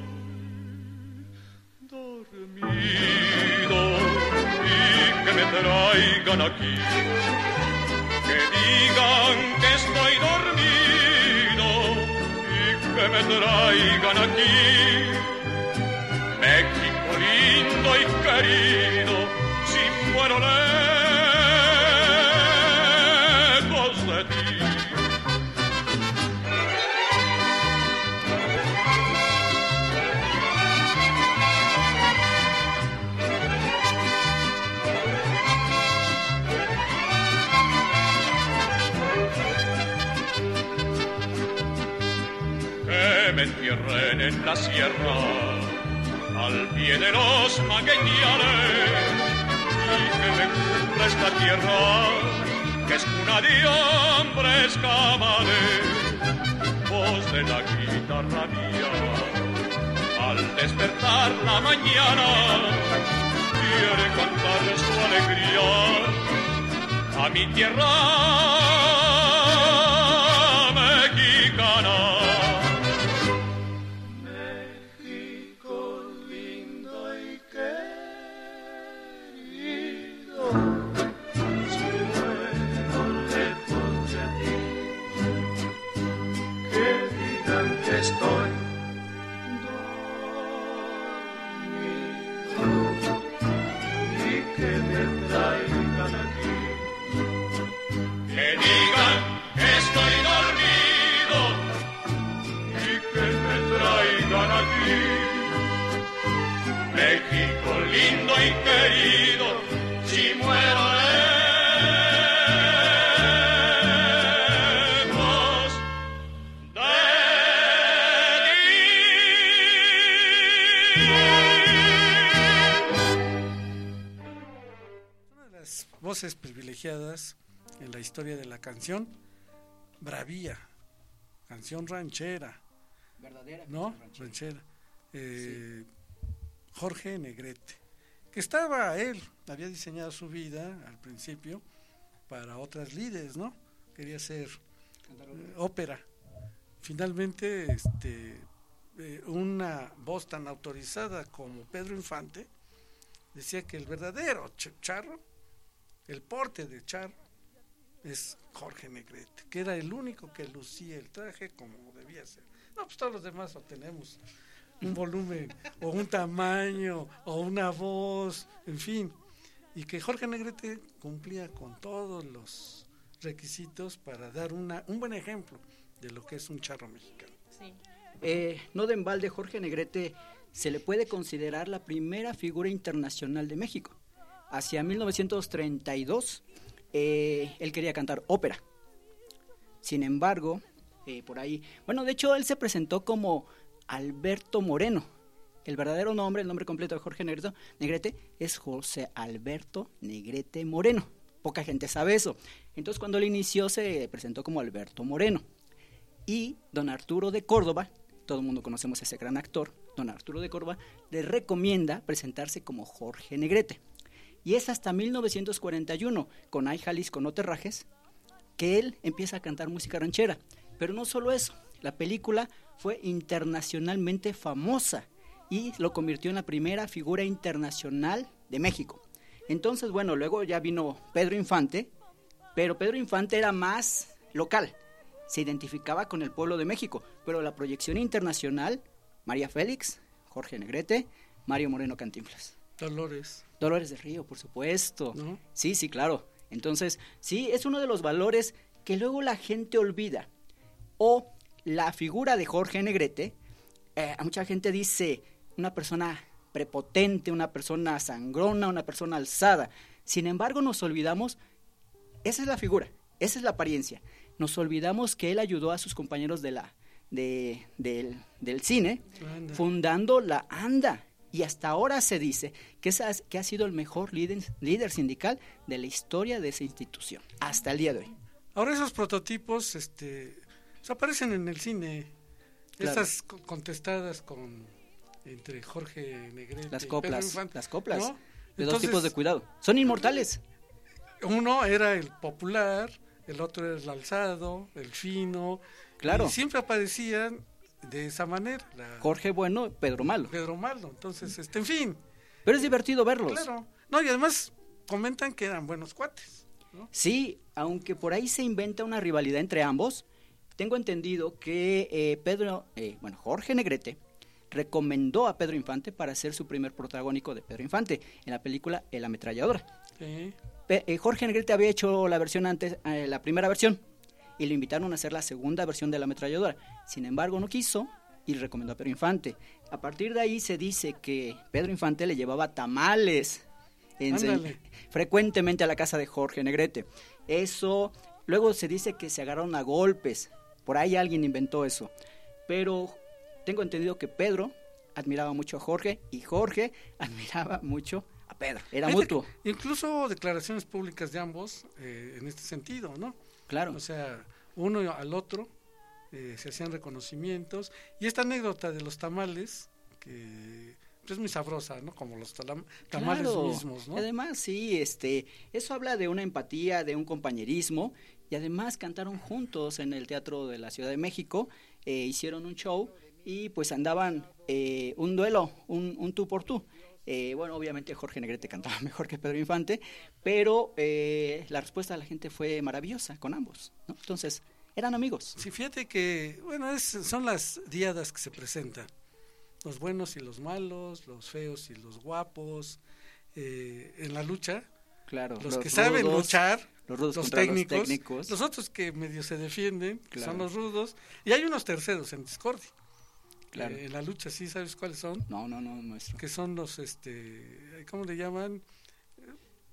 y que me traigan aquí, que digan que estoy dormido y que me traigan aquí. México lindo y querido, si muero lejos de ti. Me entierren en la sierra, al pie de los magueñales, y que me cubra esta tierra, que es cuna de hombres cabales. Voz de la guitarra mía, al despertar la mañana, quiere cantar su alegría a mi tierra mexicana. Estoy dormido y que me traigan aquí, que digan que estoy dormido y que me traigan aquí. México lindo y querido, si muero voces privilegiadas en la historia de la canción bravía, canción ranchera, verdadera, ¿no? ranchera, ranchera. Eh, sí. Jorge Negrete, que estaba él, había diseñado su vida al principio para otras lides, ¿no? Quería ser eh, ópera. Finalmente, este, eh, una voz tan autorizada como Pedro Infante decía que el verdadero ch- charro, el porte de charro, es Jorge Negrete, que era el único que lucía el traje como debía ser. No, pues todos los demás o tenemos un volumen o un tamaño o una voz, en fin, y que Jorge Negrete cumplía con todos los requisitos para dar una, un buen ejemplo de lo que es un charro mexicano. Sí. Eh, no de embalde, Jorge Negrete se le puede considerar la primera figura internacional de México. Hacia mil novecientos treinta y dos, eh, él quería cantar ópera. Sin embargo, eh, por ahí, bueno, de hecho él se presentó como Alberto Moreno. El verdadero nombre, el nombre completo de Jorge Negrete, Negrete es José Alberto Negrete Moreno. Poca gente sabe eso. Entonces, cuando él inició, se presentó como Alberto Moreno. Y don Arturo de Córdoba, todo el mundo conocemos a ese gran actor, don Arturo de Córdoba, le recomienda presentarse como Jorge Negrete. Y es hasta mil novecientos cuarenta y uno, con Ay Jalisco no te rajes, que él empieza a cantar música ranchera. Pero no solo eso, la película fue internacionalmente famosa y lo convirtió en la primera figura internacional de México. Entonces, bueno, luego ya vino Pedro Infante, pero Pedro Infante era más local, se identificaba con el pueblo de México, pero la proyección internacional, María Félix, Jorge Negrete, Mario Moreno Cantinflas. Dolores. Dolores del Río, por supuesto. ¿No? Sí, sí, claro. Entonces, sí, es uno de los valores que luego la gente olvida. O la figura de Jorge Negrete, eh, a mucha gente dice una persona prepotente, una persona sangrona, una persona alzada. Sin embargo, nos olvidamos, esa es la figura, esa es la apariencia. nos olvidamos que él ayudó a sus compañeros de la, de, del, del cine, Anda. fundando la ANDA. Y hasta ahora se dice que, esa, que ha sido el mejor líder, líder sindical de la historia de esa institución, hasta el día de hoy. Ahora esos prototipos este, pues aparecen en el cine, Claro. esas co- contestadas con entre Jorge Negrete Las y coplas, Pedro Infante, las coplas, ¿no? de dos Entonces, tipos de cuidado. Son inmortales. Uno era el popular, el otro era el alzado, el fino. Claro. Y siempre aparecían de esa manera. la- Jorge Bueno, Pedro Malo. Pedro Malo. Entonces, este, en fin. Pero es divertido verlos. Claro. No, y además comentan que eran buenos cuates. ¿no? Sí, aunque por ahí se inventa una rivalidad entre ambos, tengo entendido que eh, Pedro, eh, bueno, Jorge Negrete recomendó a Pedro Infante para ser su primer protagónico de Pedro Infante en la película El Ametralladora. Sí. Pe- eh, Jorge Negrete había hecho la versión antes, eh, la primera versión, y lo invitaron a hacer la segunda versión de La Ametralladora. Sin embargo, no quiso y recomendó a Pedro Infante. A partir de ahí se dice que Pedro Infante le llevaba tamales ense- Ándale. frecuentemente a la casa de Jorge Negrete. Eso, luego se dice que se agarraron a golpes. Por ahí alguien inventó eso. Pero tengo entendido que Pedro admiraba mucho a Jorge y Jorge admiraba mucho a Pedro. Era Fíjate mutuo. que Incluso declaraciones públicas de ambos eh, en este sentido, ¿no? Claro. O sea, uno al otro eh, se hacían reconocimientos. Y esta anécdota de los tamales, que pues, es muy sabrosa, ¿no? Como los talam- tamales Claro. mismos, ¿no? Además, sí, este, eso habla de una empatía, de un compañerismo, y además cantaron juntos en el Teatro de la Ciudad de México, eh, hicieron un show y pues andaban eh, un duelo, un, un tú por tú. Eh, bueno, obviamente Jorge Negrete cantaba mejor que Pedro Infante, pero eh, la respuesta de la gente fue maravillosa con ambos, ¿no? Entonces, eran amigos. Sí, fíjate que, bueno, es, son las diadas que se presentan. Los buenos y los malos, los feos y los guapos. Eh, en la lucha, Claro, los, los que saben rudos, luchar, los rudos los, contra los técnicos, técnicos. los otros que medio se defienden, que Claro. son los rudos, y hay unos terceros en discordia. Claro. Eh, en la lucha, ¿sí sabes cuáles son? No, no, no, maestro. Que son los, este, ¿cómo le llaman? Eh,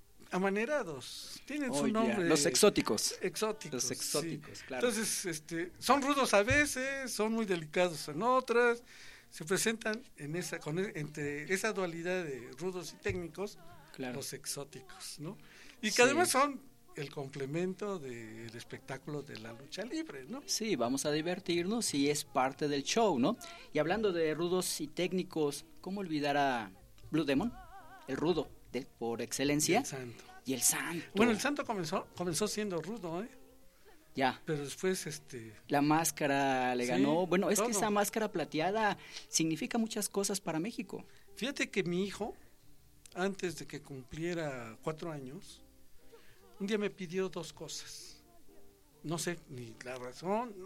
Amanerados. Tienen Oh, su ya, nombre. los exóticos. Exóticos. Los exóticos, claro. Entonces, este, son rudos a veces, son muy delicados en otras. Se presentan en esa, con, e- entre esa dualidad de rudos y técnicos, Claro. los exóticos, ¿no? Y que Sí. además son el complemento del espectáculo de la lucha libre, ¿no? Sí, vamos a divertirnos y es parte del show, ¿no? Y hablando de rudos y técnicos, ¿cómo olvidar a Blue Demon? El rudo de, por excelencia. Y el santo. Y el santo. Bueno, el santo comenzó, comenzó siendo rudo, ¿eh? Ya. Pero después, este... La máscara le Sí, ganó. Bueno, es que todo. esa máscara plateada significa muchas cosas para México. Fíjate que mi hijo, antes de que cumpliera cuatro años, un día me pidió dos cosas. No sé ni la razón.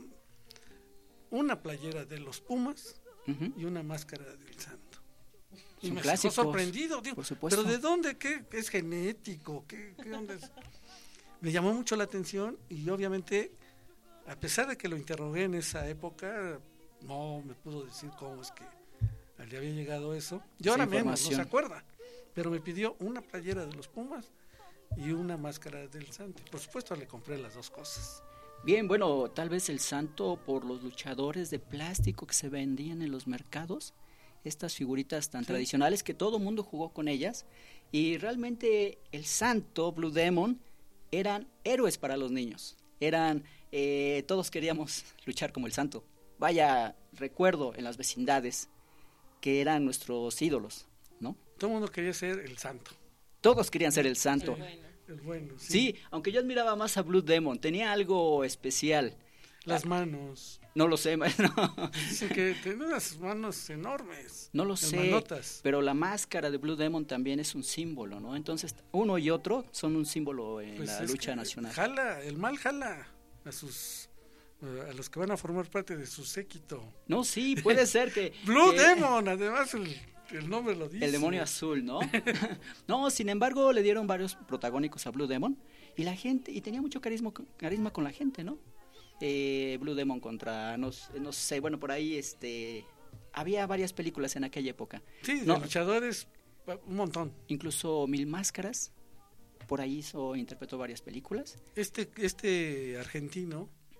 Una playera de los Pumas Ujú. y una máscara del santo. Y Son me clásicos, dejó sorprendido. Digo, por supuesto. ¿pero de dónde? ¿Qué es genético? ¿Qué, qué onda es? Me llamó mucho la atención y obviamente, a pesar de que lo interrogué en esa época, no me pudo decir cómo es que le había llegado eso. Yo Esa ahora menos, no se información. acuerda. Pero me pidió una playera de los Pumas y una máscara del santo. Por supuesto le compré las dos cosas. Bien, bueno, tal vez el santo por los luchadores de plástico que se vendían en los mercados, estas figuritas tan Sí. tradicionales que todo mundo jugó con ellas, y realmente el santo, Blue Demon, eran héroes para los niños, eran, eh, todos queríamos luchar como el santo. Vaya, recuerdo en las vecindades que eran nuestros ídolos, ¿no? Todo el mundo quería ser el santo. Todos querían ser el santo. Sí, el bueno, sí. Sí, aunque yo admiraba más a Blue Demon, tenía algo especial. Las manos. No lo sé, maestro. Dicen que tiene unas manos enormes. No lo en sé, manotas. pero la máscara de Blue Demon también es un símbolo, ¿no? Entonces, uno y otro son un símbolo en Pues la es lucha que nacional. Jala, el mal jala a sus eh, a los que van a formar parte de su séquito. No, sí, puede ser que... Blue que Demon, además el, el nombre lo dice. El demonio azul, ¿no? No, sin embargo, le dieron varios protagónicos a Blue Demon y la gente, y tenía mucho carisma, carisma con la gente, ¿no? Eh, Blue Demon contra, no, no sé, bueno, por ahí, este... había varias películas en aquella época. Sí, de ¿no? luchadores, un montón. Incluso Mil Máscaras, por ahí hizo, interpretó varias películas. Este, este argentino,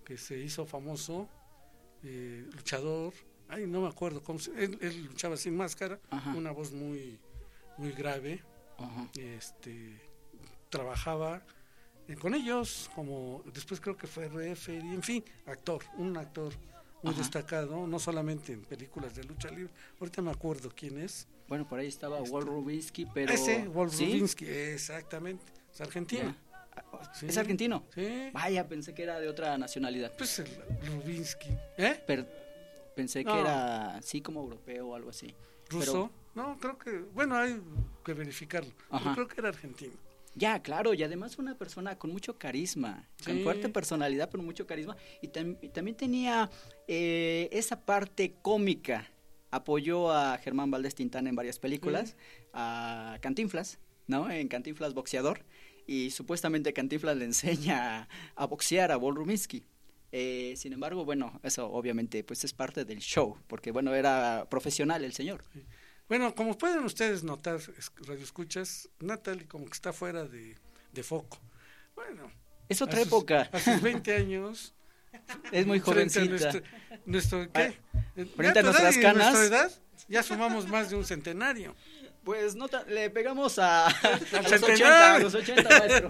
que se hizo famoso, eh, luchador, ay, no me acuerdo cómo se, él, él luchaba sin máscara, Ajá. una voz muy muy grave, Ajá. este trabajaba eh, con ellos, como después creo que fue referee, en fin, actor, un actor muy Ajá. destacado, no solamente en películas de lucha libre, ahorita me acuerdo quién es. Bueno, por ahí estaba este, Walt Rubinsky, pero... Ese, Walt ¿sí? Rubinsky, exactamente, es argentino. Sí. ¿Es argentino? Sí. Vaya, pensé que era de otra nacionalidad. Pues el Rubinsky, ¿eh? Pero pensé no. que era así como europeo o algo así. ¿Ruso? Pero... No, creo que, bueno, hay que verificarlo, pero creo que era argentino. Ya, claro, y además una persona con mucho carisma, sí. con fuerte personalidad, pero mucho carisma, y, tam- y también tenía eh, esa parte cómica. Apoyó a Germán Valdés Tintán en varias películas, sí. a Cantinflas, ¿no? En Cantinflas Boxeador, y supuestamente Cantinflas le enseña a, a boxear a Walt Rubinsky. Eh, sin embargo, bueno, eso obviamente pues es parte del show, porque bueno, era profesional el señor. Sí. Bueno, como pueden ustedes notar, radioescuchas, Natalie como que está fuera de, de foco. Bueno, es otra a sus, época. A sus veinte años. Es muy jovencita. Nuestro, nuestro, ¿qué? Frente a nuestras canas. Nuestra edad, ya sumamos más de un centenario. Pues no ta- le pegamos a, a, los ochenta, a los ochenta, maestro.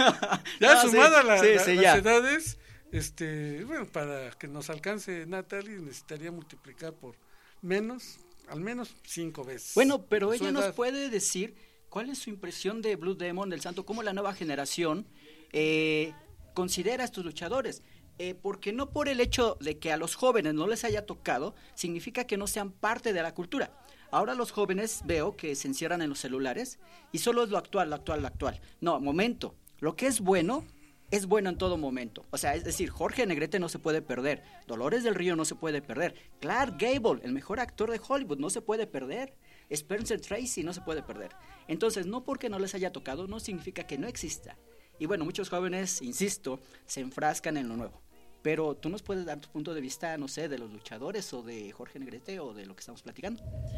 Ya no, sumado sí, la, sí, la, sí, las ya. edades, este, bueno, para que nos alcance Natalie necesitaría multiplicar por menos, al menos cinco veces. Bueno, pero ella edad. nos puede decir cuál es su impresión de Blue Demon, del Santo, cómo la nueva generación eh, considera a estos luchadores. Eh, porque no por el hecho de que a los jóvenes no les haya tocado, significa que no sean parte de la cultura. Ahora los jóvenes veo que se encierran en los celulares y solo es lo actual, lo actual, lo actual. No, momento, lo que es bueno, es bueno en todo momento. O sea, es decir, Jorge Negrete no se puede perder, Dolores del Río no se puede perder, Clark Gable, el mejor actor de Hollywood, no se puede perder, Spencer Tracy no se puede perder. Entonces, no porque no les haya tocado, no significa que no exista. Y bueno, muchos jóvenes, insisto, se enfrascan en lo nuevo. Pero tú nos puedes dar tu punto de vista, no sé, de los luchadores o de Jorge Negrete o de lo que estamos platicando.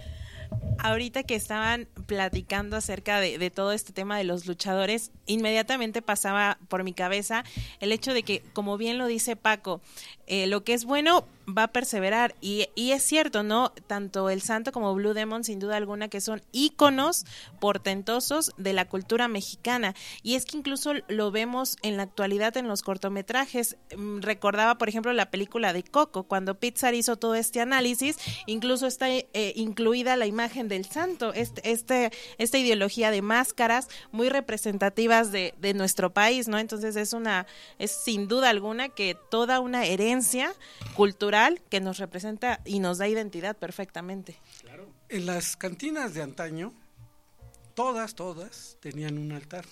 Ahorita que estaban platicando acerca de, de todo este tema de los luchadores, inmediatamente pasaba por mi cabeza el hecho de que, como bien lo dice Paco, eh, lo que es bueno va a perseverar, y, y es cierto, ¿no? Tanto el Santo como Blue Demon, sin duda alguna, que son íconos portentosos de la cultura mexicana, y es que incluso lo vemos en la actualidad en los cortometrajes. Recordaba, por ejemplo, la película de Coco, cuando Pixar hizo todo este análisis, incluso está eh, incluida la imagen del Santo, este, este, esta ideología de máscaras muy representativas de, de nuestro país, ¿no? Entonces es una, es sin duda alguna que toda una herencia cultural que nos representa y nos da identidad perfectamente. Claro. En las cantinas de antaño, todas, todas tenían un altar.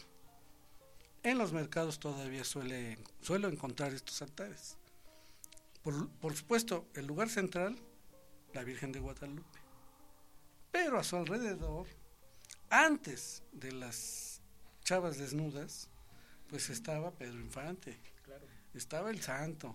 En los mercados todavía suele, suelo encontrar estos altares. Por, por supuesto, el lugar central, la Virgen de Guadalupe. Pero a su alrededor, antes de las chavas desnudas, pues estaba Pedro Infante, claro. Estaba el Santo,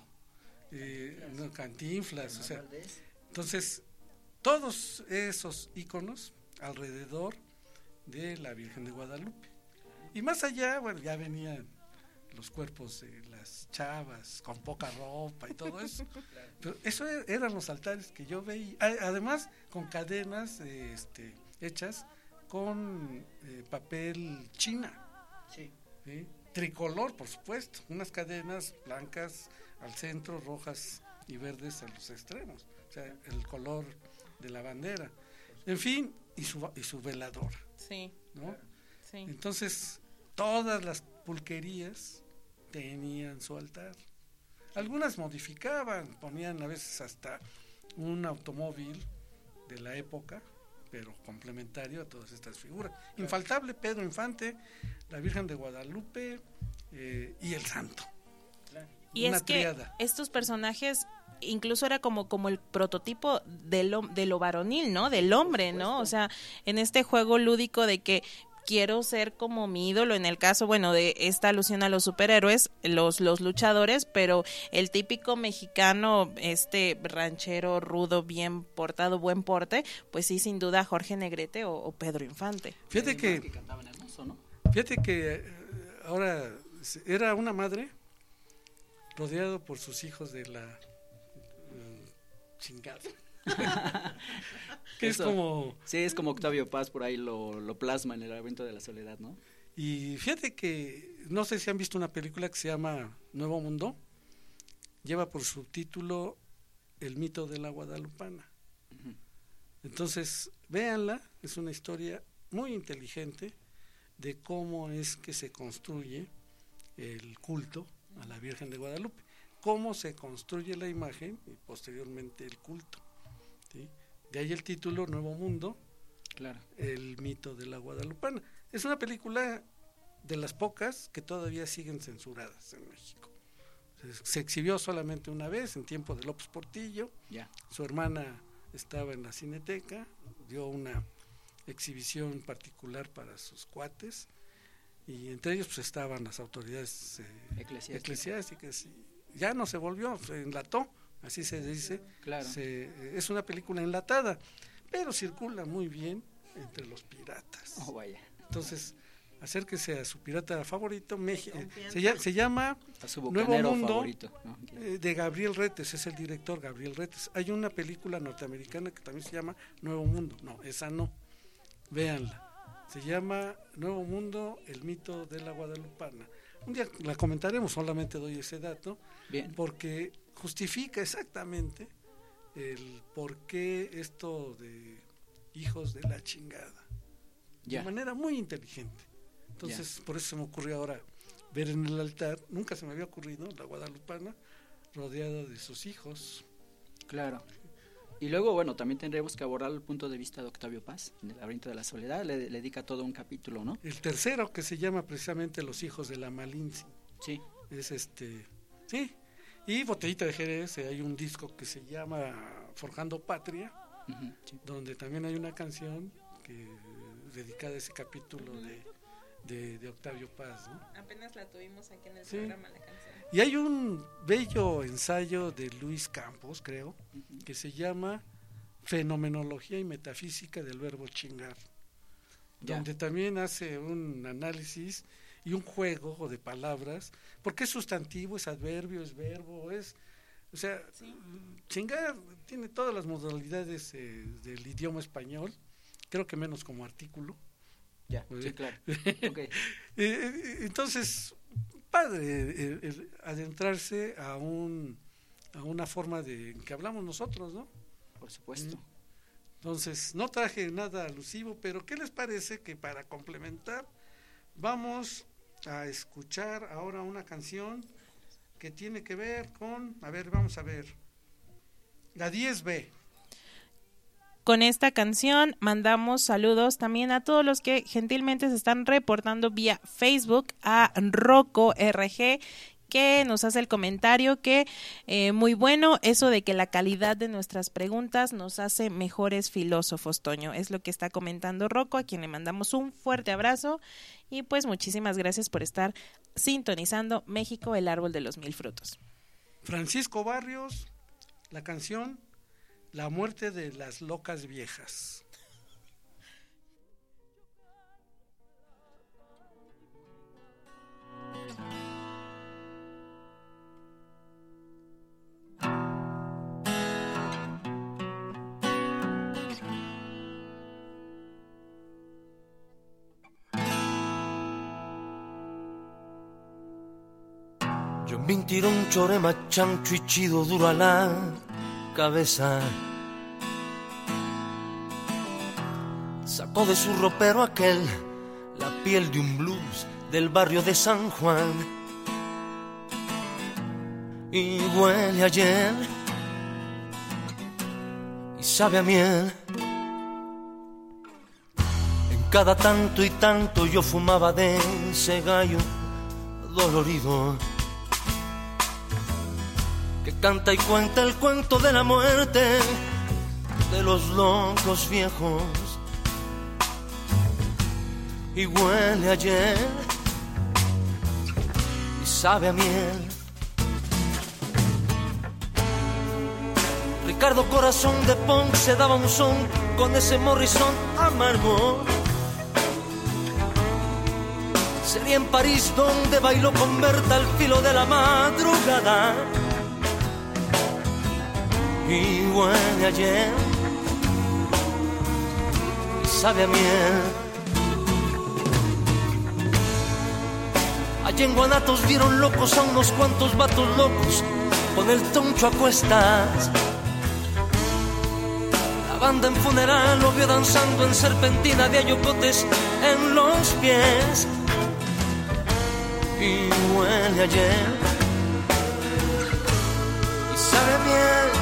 eh, no, Cantinflas, o sea, entonces todos esos íconos alrededor de la Virgen de Guadalupe. Y más allá, bueno, ya venían los cuerpos de las chavas con poca ropa y todo eso. Pero eso eran los altares que yo veía, además con cadenas eh, este, hechas con eh, papel china, sí. ¿Sí? Tricolor, por supuesto, unas cadenas blancas al centro, rojas y verdes a los extremos, o sea, el color de la bandera, en fin, y su, y su veladora, sí, ¿no? Sí. Entonces todas las pulquerías tenían su altar, algunas modificaban, ponían a veces hasta un automóvil de la época, pero complementario a todas estas figuras. Infaltable Pedro Infante, la Virgen de Guadalupe eh, y el Santo. Y Una es que triada. Estos personajes incluso era como como el prototipo de lo, de lo varonil, ¿no? Del hombre, ¿no? O sea, en este juego lúdico de que quiero ser como mi ídolo, en el caso, bueno, de esta alusión a los superhéroes, los los luchadores, pero el típico mexicano, este ranchero rudo, bien portado, buen porte, pues sí, sin duda Jorge Negrete o, o Pedro Infante. Fíjate que, que cantaban hermoso, ¿no? Fíjate que ahora era una madre rodeado por sus hijos de la uh, chingada. que Eso, es como... Sí, es como Octavio Paz por ahí lo, lo plasma en el laberinto de la soledad, ¿no? Y fíjate que, no sé si han visto una película que se llama Nuevo Mundo, lleva por subtítulo El mito de la Guadalupana. Uh-huh. Entonces, véanla, es una historia muy inteligente de cómo es que se construye el culto a la Virgen de Guadalupe, cómo se construye la imagen y posteriormente el culto, ¿sí? De ahí el título Nuevo Mundo, claro. El mito de la Guadalupana. Es una película de las pocas que todavía siguen censuradas en México. Se, se exhibió solamente una vez en tiempo de López Portillo. Yeah. Su hermana estaba en la Cineteca, dio una exhibición particular para sus cuates y entre ellos pues estaban las autoridades eh, eclesiásticas. eclesiásticas y ya no se volvió, se enlató, así se dice. Claro. Se, es una película enlatada, pero circula muy bien entre los piratas. Oh, vaya. Entonces, acérquese a su pirata favorito, Meji- se, llama, se llama a su Nuevo Mundo, favorito, ¿no? eh, de Gabriel Retes, es el director Gabriel Retes. Hay una película norteamericana que también se llama Nuevo Mundo, no, esa no, véanla. Se llama Nuevo Mundo, el mito de la Guadalupana. Un día la comentaremos, solamente doy ese dato, bien, porque justifica exactamente el por qué esto de hijos de la chingada, ya. de manera muy inteligente. Entonces, ya. por eso se me ocurrió ahora ver en el altar, nunca se me había ocurrido, la Guadalupana rodeada de sus hijos. Claro. Y luego, bueno, también tendremos que abordar el punto de vista de Octavio Paz, en el laberinto de la soledad, le, le dedica todo un capítulo, ¿no? El tercero, que se llama precisamente Los hijos de la Malinche. Sí. Es este, sí. Y Botellita de Jerez, hay un disco que se llama Forjando Patria, uh-huh, sí. donde también hay una canción que dedicada a ese capítulo uh-huh. de, de, de Octavio Paz, ¿no? Apenas la tuvimos aquí en el sí. programa, la canción. Y hay un bello ensayo de Luis Campos, creo, uh-huh. que se llama Fenomenología y Metafísica del Verbo Chingar, ya. donde también hace un análisis y un juego de palabras, porque es sustantivo, es adverbio, es verbo, es, o sea, sí. chingar tiene todas las modalidades eh, del idioma español, creo que menos como artículo. Ya, sí, claro. Okay. Entonces, padre el, el adentrarse a un a una forma de que hablamos nosotros, ¿no? Por supuesto. Entonces, no traje nada alusivo, pero ¿qué les parece que para complementar vamos a escuchar ahora una canción que tiene que ver con, a ver, vamos a ver, la diez B. Con esta canción mandamos saludos también a todos los que gentilmente se están reportando vía Facebook, a Rocco R G, que nos hace el comentario que eh, muy bueno eso de que la calidad de nuestras preguntas nos hace mejores filósofos, Toño. Es lo que está comentando Rocco, a quien le mandamos un fuerte abrazo y pues muchísimas gracias por estar sintonizando México, el árbol de los mil frutos. Francisco Barrios, la canción La muerte de las locas viejas. Yo mentiro un chorema chancho y chido duro a la cabeza. Sacó de su ropero aquel la piel de un blues del barrio de San Juan. Y huele a ayer y sabe a miel. En cada tanto y tanto yo fumaba de ese gallo dolorido que canta y cuenta el cuento de la muerte de los locos viejos. Y huele a ayer y sabe a miel. Ricardo Corazón de Ponce daba un son con ese Morrison amargo. sería en París donde bailó con Berta al filo de la madrugada. Y huele ayer y sabe a miel. Allí en Guanatos vieron locos a unos cuantos vatos locos con el toncho a cuestas. La banda en funeral lo vio danzando en serpentina de ayocotes en los pies. Y huele ayer y sabe bien.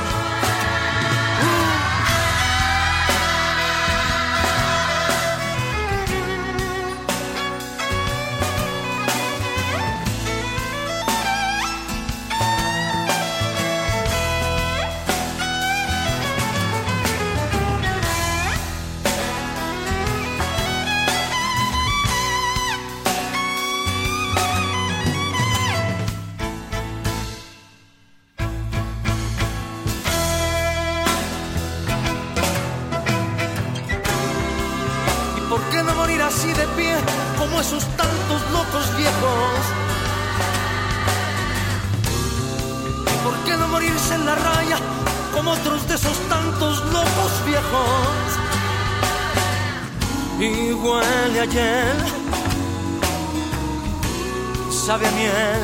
Así de pie como esos tantos locos viejos. ¿Por qué no morirse en la raya como otros de esos tantos locos viejos? Y huele ayer, sabe a miel.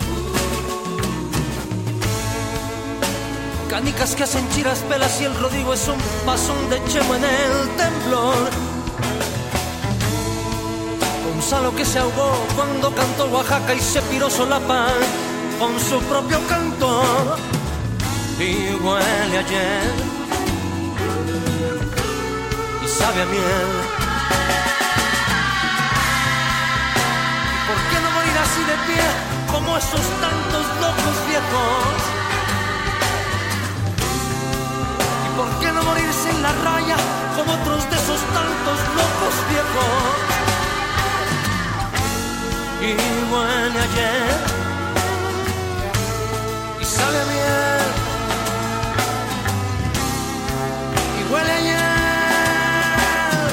Canicas que hacen chiras pelas y el Rodrigo es un pasón de Chemo en el temblor. Gonzalo que se ahogó cuando cantó Oaxaca y se piró solapa con su propio canto. Y huele ayer y sabe a miel. ¿Y por qué no morir así de pie como esos tantos locos viejos? ¿Y por qué no morirse en la raya como otros de esos tantos locos viejos? Y huele ayer y sabe a miel. Y huele ayer.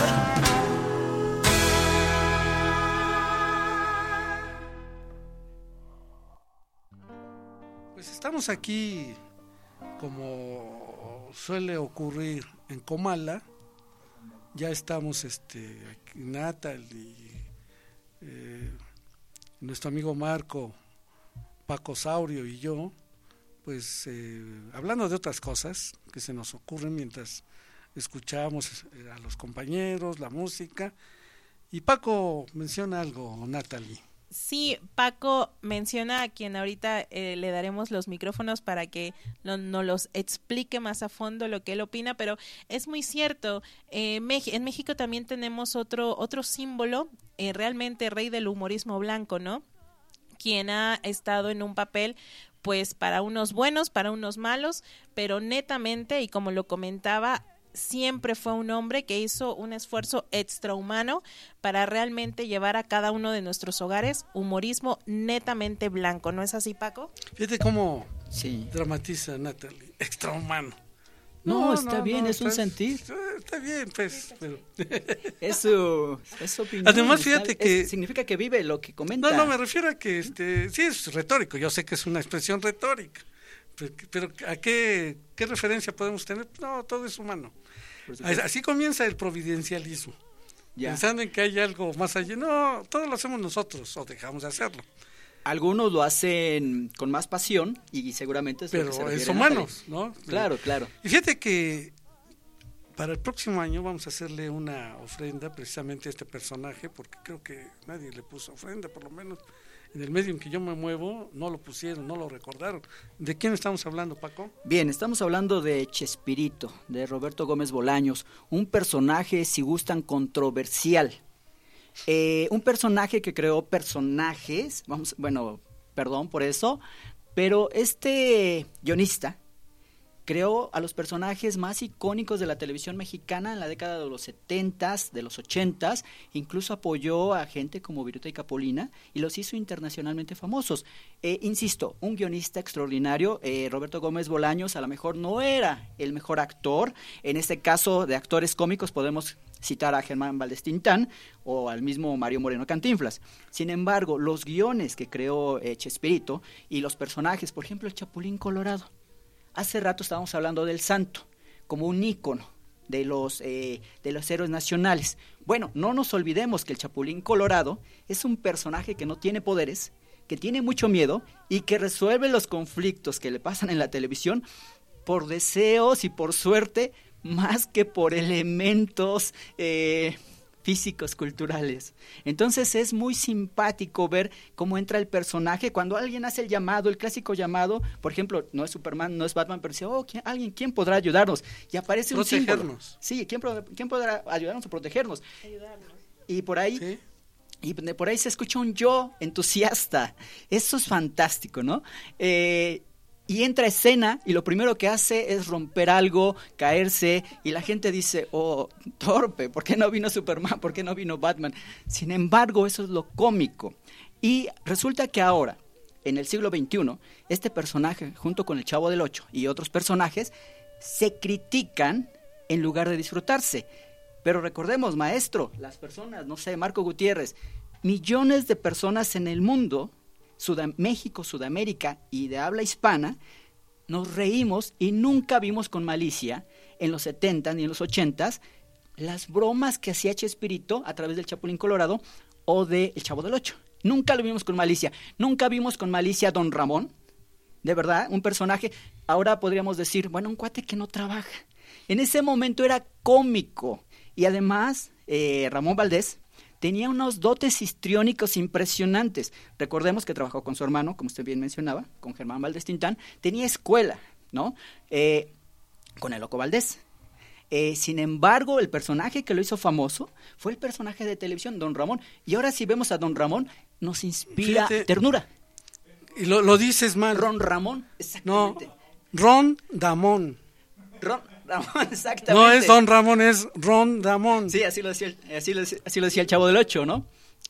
Pues estamos aquí, como suele ocurrir en Comala. Ya estamos este aquí, Natal y eh, nuestro amigo Marco, Paco Saurio y yo, pues eh, hablando de otras cosas que se nos ocurren mientras escuchamos a los compañeros, la música. Y Paco menciona algo, Natalie. Sí, Paco menciona a quien ahorita eh, le daremos los micrófonos para que nos no los explique más a fondo lo que él opina, pero es muy cierto, eh, en México también tenemos otro, otro símbolo, eh, realmente rey del humorismo blanco, ¿no? Quien ha estado en un papel pues para unos buenos, para unos malos, pero netamente, y como lo comentaba, siempre fue un hombre que hizo un esfuerzo extrahumano para realmente llevar a cada uno de nuestros hogares humorismo netamente blanco, ¿no es así, Paco? Fíjate cómo sí. dramatiza Natalie, extrahumano. No, no está no, bien, no, es está, un sentir. Está bien, pues. Pero... es, su, es su opinión. Además, fíjate está, que... Es, significa que vive lo que comenta. No, no, me refiero a que este, sí es retórico, yo sé que es una expresión retórica, pero, pero ¿a qué, qué referencia podemos tener? No, todo es humano. Así comienza el providencialismo, ya. Pensando en que hay algo más allá. No, todo lo hacemos nosotros o dejamos de hacerlo. Algunos lo hacen con más pasión y seguramente es pero lo que se es humanos, ¿no? Claro, claro. Y fíjate que para el próximo año vamos a hacerle una ofrenda precisamente a este personaje, porque creo que nadie le puso ofrenda, por lo menos en el medio en que yo me muevo no lo pusieron, no lo recordaron. ¿De quién estamos hablando, Paco? Bien, estamos hablando de Chespirito, de Roberto Gómez Bolaños, un personaje, si gustan, controversial. Eh, un personaje que creó personajes, vamos, bueno, perdón por eso, pero este guionista creó a los personajes más icónicos de la televisión mexicana en la década de los setentas, de los ochentas, incluso apoyó a gente como Viruta y Capolina y los hizo internacionalmente famosos. Eh, insisto, un guionista extraordinario, eh, Roberto Gómez Bolaños a lo mejor no era el mejor actor, en este caso de actores cómicos podemos citar a Germán Valdés Tintán o al mismo Mario Moreno Cantinflas. Sin embargo, los guiones que creó eh, Chespirito y los personajes, por ejemplo, el Chapulín Colorado. Hace rato estábamos hablando del Santo como un ícono de los, eh, de los héroes nacionales. Bueno, no nos olvidemos que el Chapulín Colorado es un personaje que no tiene poderes, que tiene mucho miedo y que resuelve los conflictos que le pasan en la televisión por deseos y por suerte, más que por elementos eh, físicos, culturales. Entonces es muy simpático ver cómo entra el personaje cuando alguien hace el llamado, el clásico llamado, por ejemplo, no es Superman, no es Batman, pero dice, oh, ¿quién, alguien, ¿quién podrá ayudarnos? Y aparece un símbolo. Protegernos. Sí, ¿quién, ¿quién podrá ayudarnos o protegernos? Ayudarnos. Y por ahí... ¿Sí? Y por ahí se escucha un yo entusiasta. Eso es fantástico, ¿no? Eh, y entra a escena y lo primero que hace es romper algo, caerse, y la gente dice, oh, torpe, ¿por qué no vino Superman? ¿Por qué no vino Batman? Sin embargo, eso es lo cómico. Y resulta que ahora, en el siglo veintiuno, este personaje, junto con el Chavo del Ocho y otros personajes, se critican en lugar de disfrutarse. Pero recordemos, maestro, las personas, no sé, Marco Gutiérrez, millones de personas en el mundo, Sudam- México, Sudamérica y de habla hispana, nos reímos y nunca vimos con malicia en los setentas ni en los ochentas las bromas que hacía Chespirito a través del Chapulín Colorado o de El Chavo del Ocho. Nunca lo vimos con malicia. Nunca vimos con malicia a Don Ramón. De verdad, un personaje, ahora podríamos decir, bueno, un cuate que no trabaja. En ese momento era cómico. Y además, eh, Ramón Valdés tenía unos dotes histriónicos impresionantes. Recordemos que trabajó con su hermano, como usted bien mencionaba, con Germán Valdés Tintán. Tenía escuela, ¿no? Eh, con el Loco Valdés. Eh, sin embargo, el personaje que lo hizo famoso fue el personaje de televisión, Don Ramón. Y ahora si vemos a Don Ramón, nos inspira Fíjate, ternura. Y lo, lo dices mal. Ron Ramón, exactamente. No, Ron Damón. Ron Ramón, exactamente. No es Don Ramón, es Ron Damón. Sí, así lo decía, así lo, así lo decía el Chavo del Ocho, ¿no?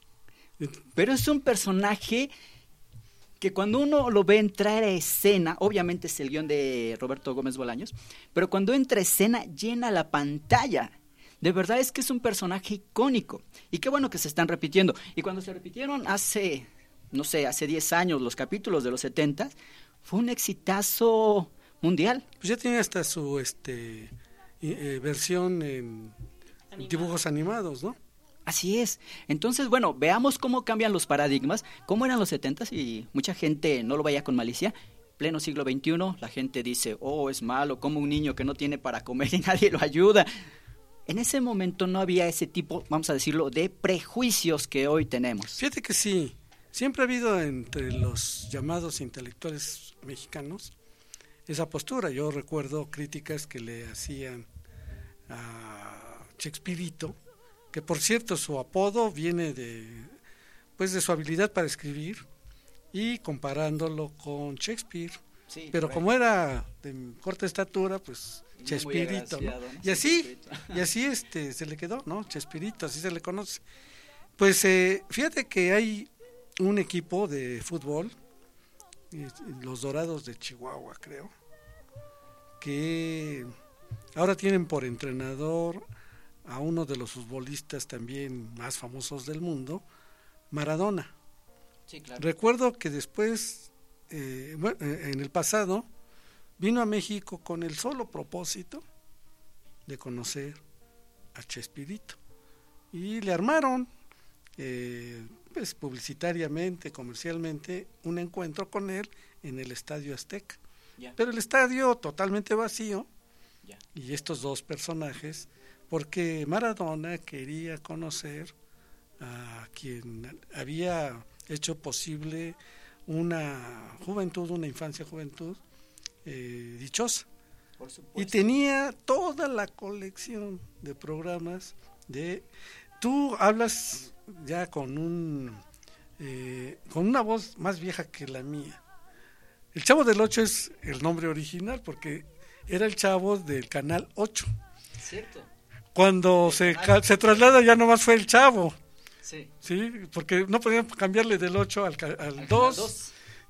Pero es un personaje que cuando uno lo ve entrar a escena, obviamente es el guión de Roberto Gómez Bolaños, pero cuando entra a escena llena la pantalla. De verdad es que es un personaje icónico. Y qué bueno que se están repitiendo. Y cuando se repitieron hace, no sé, hace diez años los capítulos de los setentas, fue un exitazo mundial. Pues ya tiene hasta su este eh, versión en Animado. Dibujos animados, ¿no? Así es. Entonces, bueno, veamos cómo cambian los paradigmas, cómo eran los setentas y mucha gente no lo veía con malicia. Pleno siglo veintiuno, la gente dice, oh, es malo, como un niño que no tiene para comer y nadie lo ayuda. En ese momento no había ese tipo, vamos a decirlo, de prejuicios que hoy tenemos. Fíjate que sí, siempre ha habido entre los llamados intelectuales mexicanos esa postura. Yo recuerdo críticas que le hacían a Chespirito, que por cierto su apodo viene de pues de su habilidad para escribir y comparándolo con Shakespeare. Sí, pero correcto. Como era de corta estatura, pues no Chespirito, ¿no? ¿no? Y así, y así este se le quedó, ¿no? Chespirito, así se le conoce. Pues eh, fíjate que hay un equipo de fútbol, los Dorados de Chihuahua, creo, que ahora tienen por entrenador a uno de los futbolistas también más famosos del mundo, Maradona. Sí, claro. Recuerdo que después, eh, bueno, en el pasado, vino a México con el solo propósito de conocer a Chespirito y le armaron eh, pues publicitariamente, comercialmente, un encuentro con él en el Estadio Azteca. Yeah. Pero el estadio totalmente vacío. Yeah. Y estos dos personajes, porque Maradona quería conocer a quien había hecho posible una juventud, una infancia juventud eh, dichosa. Por supuesto. Y tenía toda la colección de programas de... Tú hablas ya con un eh, con una voz más vieja que la mía. El Chavo del Ocho es el nombre original porque era el Chavo del Canal ocho. ¿Cierto? Cuando se, ca- se traslada ya nomás fue el Chavo. Sí. Sí, porque no podían cambiarle del ocho al, al, al dos.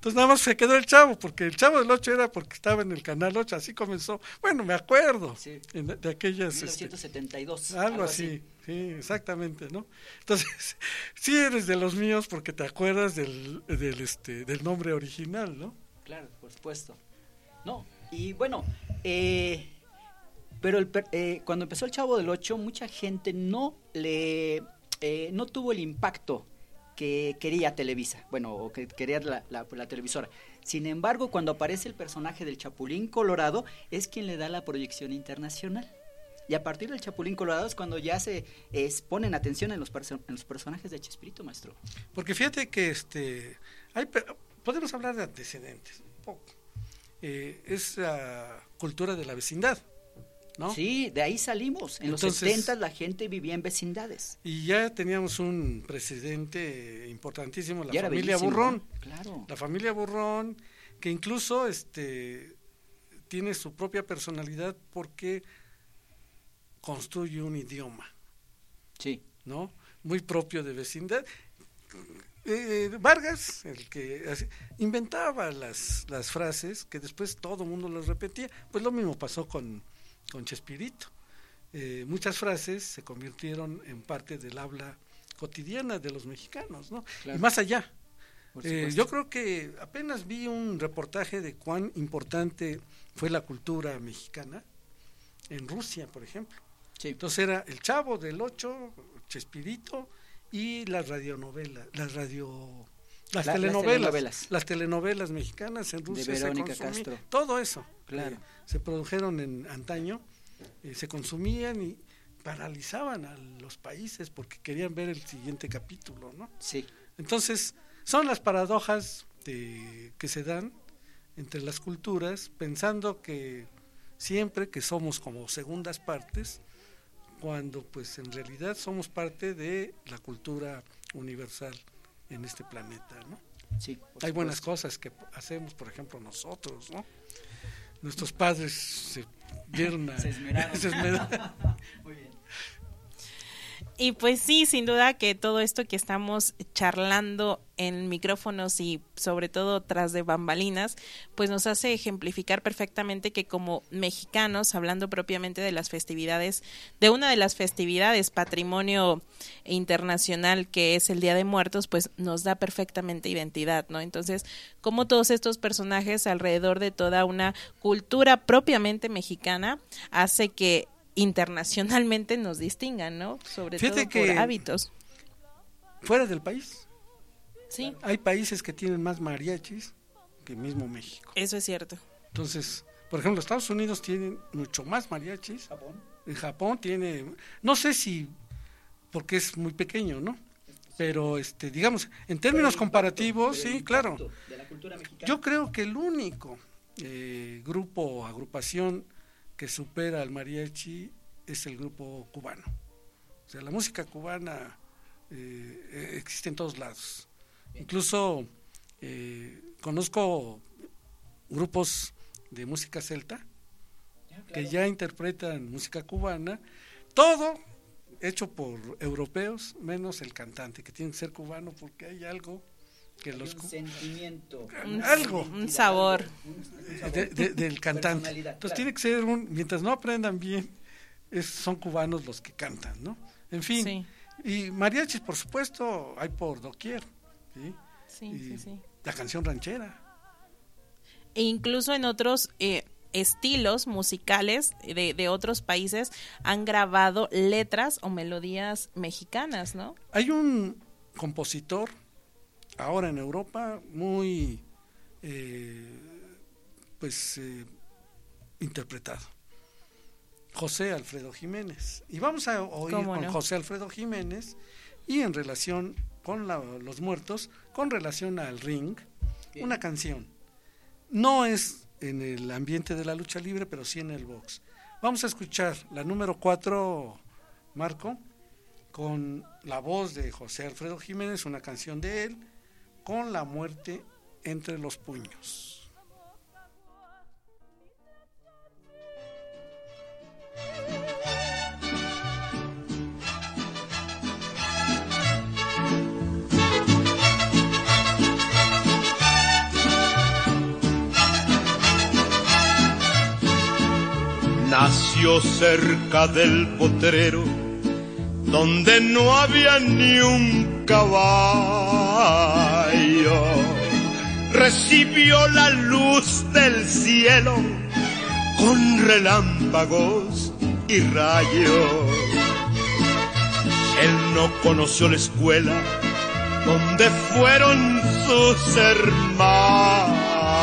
Entonces nada más se quedó el Chavo, porque el Chavo del Ocho era porque estaba en el Canal ocho, así comenzó. Bueno, me acuerdo Sí. en- de aquellas... mil novecientos setenta y dos. este, algo así, sí, exactamente, ¿no? Entonces, sí eres de los míos porque te acuerdas del, del, este, del nombre original, ¿no? Claro, por supuesto. No, y bueno, eh, pero el, per- eh, cuando empezó el Chavo del Ocho, mucha gente no le eh, no tuvo el impacto que quería Televisa, bueno, o que quería la, la, la televisora. Sin embargo, cuando aparece el personaje del Chapulín Colorado, es quien le da la proyección internacional. Y a partir del Chapulín Colorado es cuando ya se eh, ponen atención en los, perso- en los personajes de Chespirito, maestro. Porque fíjate que este hay pe- podemos hablar de antecedentes un poco. Eh, es la cultura de la vecindad, ¿no? Sí, de ahí salimos. En Entonces- los setenta la gente vivía en vecindades. Y ya teníamos un presidente importantísimo, la Y era familia bellísimo, Burrón. claro. La familia Burrón, que incluso este tiene su propia personalidad porque construye un idioma. Sí. ¿No? Muy propio de vecindad. Eh, Vargas, el que hace- inventaba las, las frases que después todo el mundo las repetía, pues lo mismo pasó con, con Chespirito. Eh, muchas frases se convirtieron en parte del habla cotidiana de los mexicanos, ¿no? Claro. Y más allá. Por Eh, supuesto. yo creo que apenas vi un reportaje de cuán importante fue la cultura mexicana en Rusia, por ejemplo. Entonces era el Chavo del Ocho, Chespirito y las radionovelas, las radio, las La- las telenovelas, telenovelas. las telenovelas mexicanas en Rusia se Verónica consumían, Castro. todo eso, Claro. eh, se produjeron en antaño, eh, se consumían y paralizaban a los países porque querían ver el siguiente capítulo, ¿no? Sí. Entonces son las paradojas de, que se dan entre las culturas, pensando que siempre que somos como segundas partes, cuando pues en realidad somos parte de la cultura universal en este planeta, ¿no? Sí, por Hay buenas supuesto. cosas que hacemos, por ejemplo, nosotros, ¿no? Nuestros padres se dieron a... Se esmeraron. se esmeraron. Muy bien. Y pues sí, sin duda que todo esto que estamos charlando en micrófonos y sobre todo tras de bambalinas, pues nos hace ejemplificar perfectamente que como mexicanos, hablando propiamente de las festividades, de una de las festividades patrimonio internacional que es el Día de Muertos, pues nos da perfectamente identidad, ¿no? Entonces, como todos estos personajes alrededor de toda una cultura propiamente mexicana hace que internacionalmente nos distingan, ¿no? Sobre Fíjate todo que por hábitos. Fuera del país, Sí, hay países que tienen más mariachis que mismo México. eso es cierto. Entonces, por ejemplo, Estados Unidos tienen mucho más mariachis. En Japón tiene, no sé si porque es muy pequeño, ¿no? Pero este, digamos, en términos comparativos, sí, claro. De la cultura mexicana. Yo creo que el único eh, grupo o agrupación que supera al mariachi es el grupo cubano. O sea, la música cubana eh, existe en todos lados. Incluso eh, conozco grupos de música celta que ya interpretan música cubana, todo hecho por europeos, menos el cantante, que tiene que ser cubano porque hay algo que los un sentimiento, Un- algo un sabor. de- de- del cantante. Personalidad, Entonces claro. tiene que ser un, mientras no aprendan bien, es- son cubanos los que cantan, ¿no? En fin, Sí. y mariachis por supuesto hay por doquier, ¿sí? Sí, Y sí, sí. la canción ranchera. E incluso en otros eh, estilos musicales de, de otros países han grabado letras o melodías mexicanas, ¿no? Hay un compositor ahora en Europa muy eh, pues eh, interpretado, José Alfredo Jiménez, y vamos a oír ¿Cómo con no? José Alfredo Jiménez y en relación con la- los muertos, con relación al ring, Bien. una canción. No es en el ambiente de la lucha libre, pero sí en el box. Vamos a escuchar la número cuatro, Marco, con la voz de José Alfredo Jiménez, una canción de él, con la muerte entre los puños. Thank you. nació cerca del potrero, donde no había ni un caballo. Recibió la luz del cielo con relámpagos y rayos. Él no conoció la escuela donde fueron sus hermanos,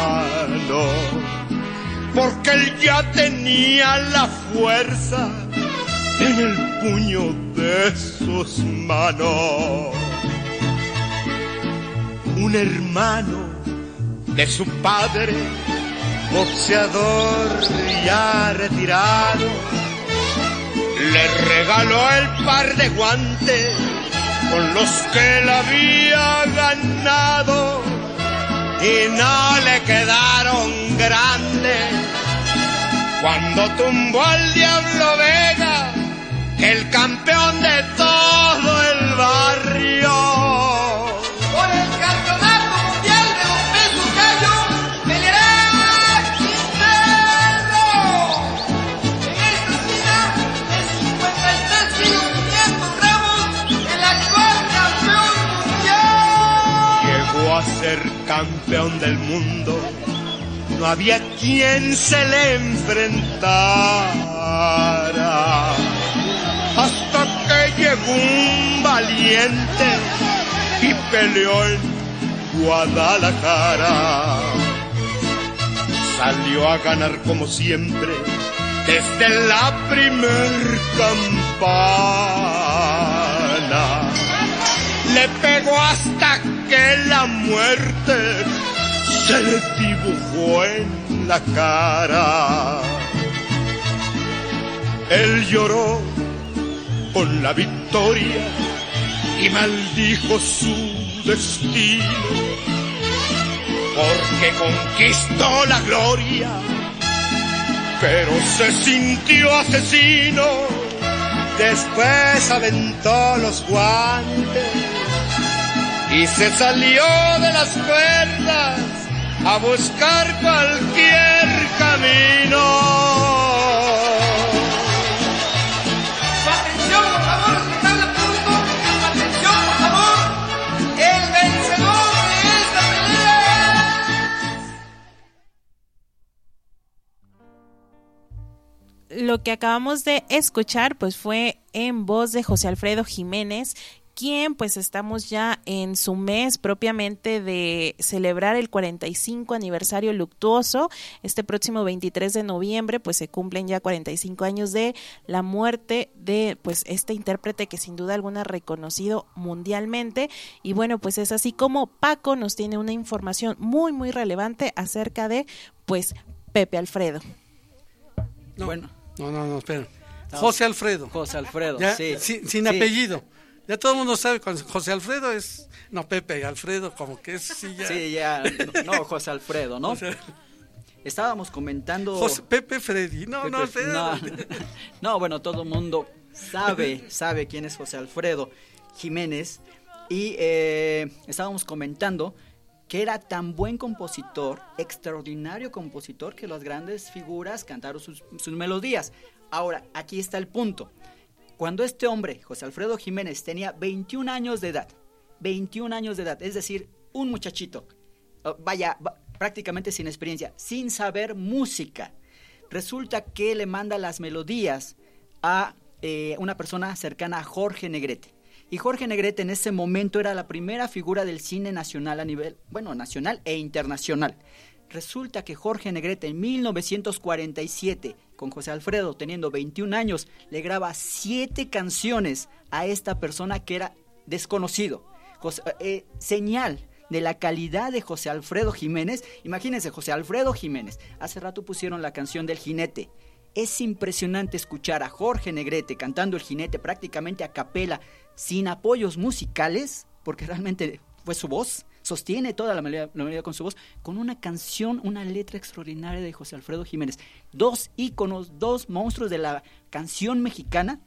porque él ya tenía la fuerza en el puño de sus manos. Un hermano de su padre, boxeador ya retirado, le regaló el par de guantes con los que él había ganado, y no le quedaron grandes cuando tumbó al Diablo Vega, el campeón de todo el barrio. Por el campeonato mundial de los pesos gallos peleará Quintero. En esta esquina de cincuenta y tres kilos quinientos gramos, el actual campeón mundial. Llegó a ser campeón del mundo, no había quien se le enfrentara, hasta que llegó un valiente y peleó en Guadalajara. Salió a ganar como siempre desde la primer campana. Le pegó hasta que la muerte se le dibujó en la cara. Él lloró con la victoria y maldijo su destino, porque conquistó la gloria, pero se sintió asesino. Después aventó los guantes y se salió de las cuerdas a buscar cualquier camino. Su atención, por favor, respetable público. Su atención, por favor. El vencedor de esta pelea. Lo que acabamos de escuchar pues fue en voz de José Alfredo Jiménez, quien pues estamos ya en su mes propiamente de celebrar el cuarenta y cinco aniversario luctuoso. Este próximo veintitrés de noviembre pues se cumplen ya cuarenta y cinco años de la muerte de pues este intérprete que sin duda alguna reconocido mundialmente. Y bueno, pues es así como Paco nos tiene una información muy muy relevante acerca de pues Pepe Alfredo. No, bueno. no, no, no, espera. José Alfredo. José Alfredo, ya, sí. Sin, sin sí. apellido. Ya todo el mundo sabe, cuando José Alfredo es... No, Pepe Alfredo, como que es... Sí, ya, sí, ya no, no, José Alfredo, ¿no? José... Estábamos comentando... José, Pepe Freddy, no, Pepe, no, no, no. No, bueno, todo el mundo sabe, sabe quién es José Alfredo Jiménez. Y eh, estábamos comentando que era tan buen compositor, extraordinario compositor, que las grandes figuras cantaron sus, sus melodías. Ahora, aquí está el punto. Cuando este hombre, José Alfredo Jiménez, tenía veintiún años de edad, veintiún años de edad, es decir, un muchachito, vaya, prácticamente sin experiencia, sin saber música, resulta que le manda las melodías a eh, una persona cercana a Jorge Negrete. Y Jorge Negrete en ese momento era la primera figura del cine nacional a nivel, bueno, nacional e internacional. Resulta que Jorge Negrete en mil novecientos cuarenta y siete, con José Alfredo teniendo veintiún años, le graba siete canciones a esta persona que era desconocido. José, eh, señal de la calidad de José Alfredo Jiménez. Imagínense, José Alfredo Jiménez. Hace rato pusieron la canción del Jinete. Es impresionante escuchar a Jorge Negrete cantando el Jinete prácticamente a capela, sin apoyos musicales, porque realmente fue su voz. Sostiene toda la melodía, la melodía con su voz, con una canción, una letra extraordinaria de José Alfredo Jiménez. Dos íconos, dos monstruos de la canción mexicana,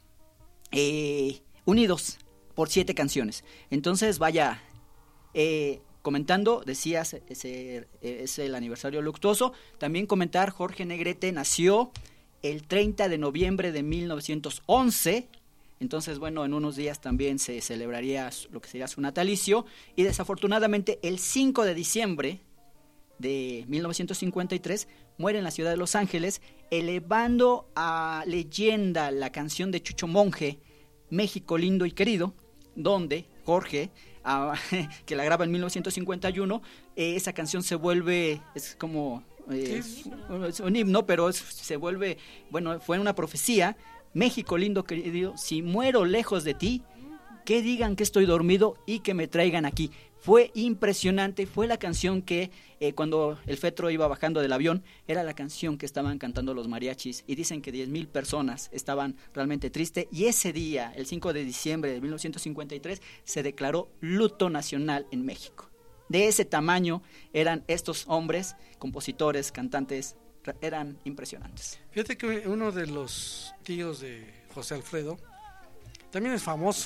eh, unidos por siete canciones. Entonces, vaya, eh, comentando, decías, ese, es el aniversario luctuoso. También comentar, Jorge Negrete nació el treinta de noviembre de mil novecientos once. Entonces, bueno, en unos días también se celebraría lo que sería su natalicio. Y desafortunadamente, el cinco de diciembre de mil novecientos cincuenta y tres muere en la ciudad de Los Ángeles, elevando a leyenda la canción de Chucho Monje, México lindo y querido, donde Jorge, ah, que la graba en mil novecientos cincuenta y uno, eh, esa canción se vuelve, es como, eh, es, es un himno, pero es, se vuelve, bueno, fue una profecía. México lindo querido, si muero lejos de ti, que digan que estoy dormido y que me traigan aquí. Fue impresionante, fue la canción que eh, cuando el Fetro iba bajando del avión, era la canción que estaban cantando los mariachis, y dicen que diez mil personas estaban realmente tristes, y ese día, el cinco de diciembre de mil novecientos cincuenta y tres, se declaró luto nacional en México. De ese tamaño eran estos hombres, compositores, cantantes, eran impresionantes. Fíjate que uno de los tíos de José Alfredo también es famoso.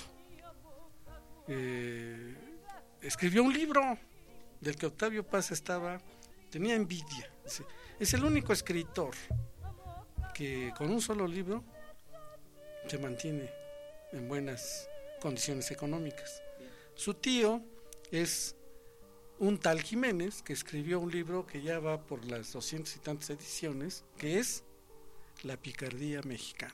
Eh, escribió un libro del que Octavio Paz estaba, tenía envidia. Es el único escritor que con un solo libro se mantiene en buenas condiciones económicas. Su tío es un tal Jiménez, que escribió un libro que ya va por las doscientas y tantas ediciones, que es La Picardía Mexicana.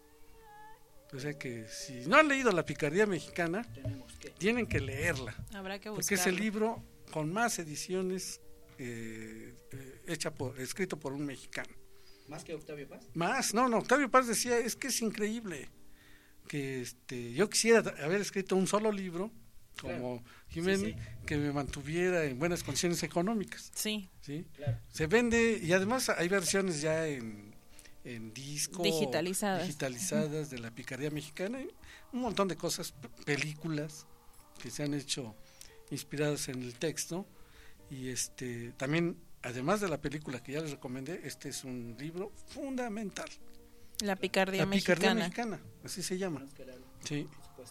O sea que si no han leído La Picardía Mexicana, que... tienen que leerla. Habrá que buscarla. Porque es el libro con más ediciones eh, eh, hecha por, escrito por un mexicano. ¿Más que Octavio Paz? Más, no, no, Octavio Paz decía, es que es increíble que este, yo quisiera haber escrito un solo libro, como claro. Jiménez, sí, sí. que me mantuviera en buenas condiciones económicas. Sí. ¿Sí? Claro. Se vende, y además hay versiones ya en... en disco, digitalizadas, digitalizadas de La Picardía Mexicana, y un montón de cosas, películas que se han hecho inspiradas en el texto, y este también, además de la película que ya les recomendé, este es un libro fundamental. La Picardía La Mexicana. Picardía Mexicana, así se llama. Sí.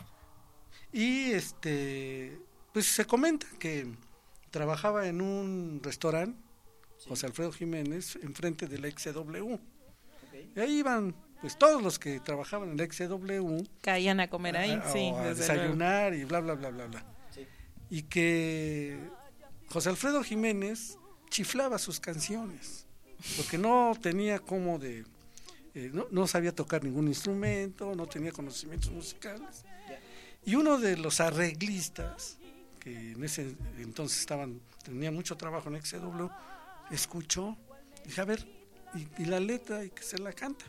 Y este, pues se comenta que trabajaba en un restaurante, sí. José Alfredo Jiménez, enfrente del X C W. Y ahí iban, pues todos los que trabajaban en el X C W caían a comer ahí, a, sí, a desde desayunar luego. Y bla bla bla bla bla. Sí. Y que José Alfredo Jiménez chiflaba sus canciones, porque no tenía como de, eh, no, no sabía tocar ningún instrumento, no tenía conocimientos musicales. Y uno de los arreglistas, que en ese entonces estaban, tenía mucho trabajo en X C W, escuchó, dije, a ver, Y, y la letra, y que se la canta.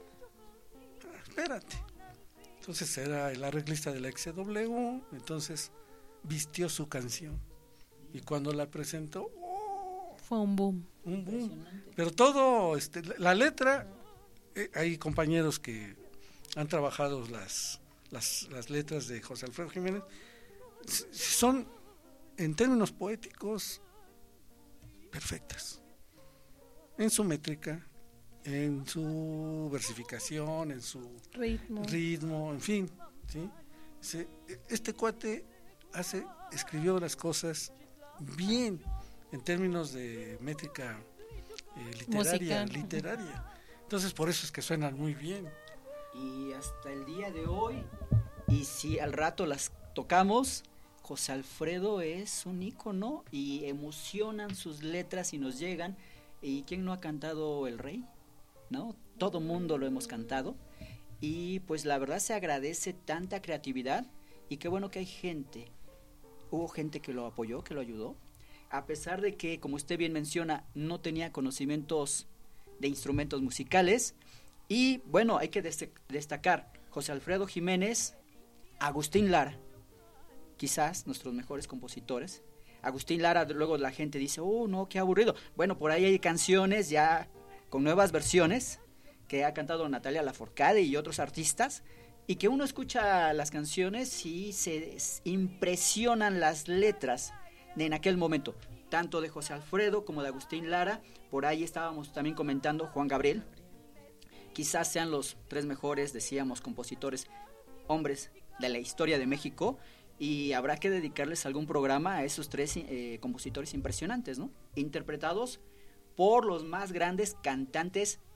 Ah, espérate. Entonces era el arreglista de la X C W, entonces vistió su canción. Y cuando la presentó, ¡oh! Fue un boom. Un boom. Pero todo, este, la letra, eh, hay compañeros que han trabajado las, las, las letras de José Alfredo Jiménez, son, en términos poéticos, perfectas. En su métrica, en su versificación, en su ritmo, ritmo en fin, ¿sí? Se, este cuate hace, escribió las cosas bien en términos de métrica eh, literaria, Musical. literaria. Entonces por eso es que suenan muy bien. Y hasta el día de hoy, y si al rato las tocamos, José Alfredo es un ícono y emocionan sus letras y nos llegan. ¿Y quién no ha cantado El Rey? ¿No? Todo mundo lo hemos cantado. Y pues la verdad se agradece tanta creatividad, y qué bueno que hay gente, hubo gente que lo apoyó, que lo ayudó, a pesar de que, como usted bien menciona, no tenía conocimientos de instrumentos musicales. Y bueno, hay que des- destacar José Alfredo Jiménez, Agustín Lara, quizás nuestros mejores compositores. Agustín Lara, luego la gente dice, oh no, qué aburrido. Bueno, por ahí hay canciones ya con nuevas versiones que ha cantado Natalia Lafourcade y otros artistas, y que uno escucha las canciones y se impresionan las letras de en aquel momento, tanto de José Alfredo como de Agustín Lara. Por ahí estábamos también comentando Juan Gabriel. Quizás sean los tres mejores, decíamos, compositores hombres de la historia de México. Y habrá que dedicarles algún programa a esos tres eh, compositores impresionantes, ¿no? Interpretados por los más grandes cantantes